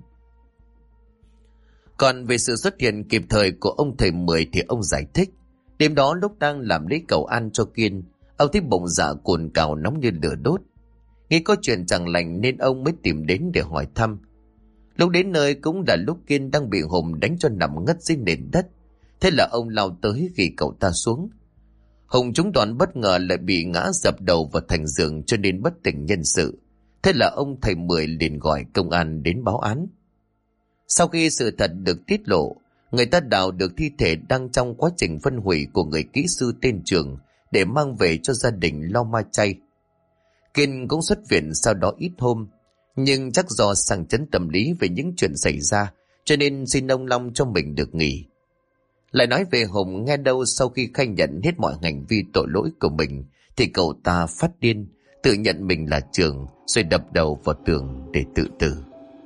Speaker 1: Còn về sự xuất hiện kịp thời của ông thầy Mười thì ông giải thích, đêm đó lúc đang làm lấy cầu ăn cho Kiên, ông thấy bụng dạ cồn cào nóng như lửa đốt. Nghĩ có chuyện chẳng lành nên ông mới tìm đến để hỏi thăm. Lúc đến nơi cũng là lúc Kiên đang bị Hùng đánh cho nằm ngất dưới nền đất. Thế là ông lao tới ghi cậu ta xuống. Hùng trúng đòn bất ngờ lại bị ngã dập đầu vào thành giường cho nên bất tỉnh nhân sự. Thế là ông thầy Mười liền gọi công an đến báo án. Sau khi sự thật được tiết lộ, người ta đào được thi thể đang trong quá trình phân hủy của người kỹ sư tên Trường để mang về cho gia đình lo ma chay. Kiên cũng xuất viện sau đó ít hôm, nhưng chắc do sang chấn tâm lý về những chuyện xảy ra cho nên xin ông Long cho mình được nghỉ. Lại nói về Hùng, nghe đâu sau khi khai nhận hết mọi hành vi tội lỗi của mình thì cậu ta phát điên, tự nhận mình là Trường rồi đập đầu vào tường để tự tử.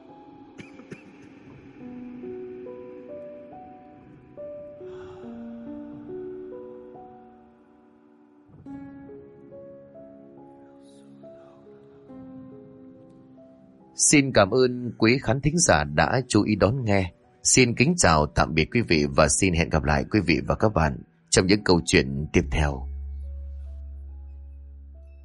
Speaker 1: Xin cảm ơn quý khán thính giả đã chú ý đón nghe. Xin kính chào tạm biệt quý vị và xin hẹn gặp lại quý vị và các bạn trong những câu chuyện tiếp theo.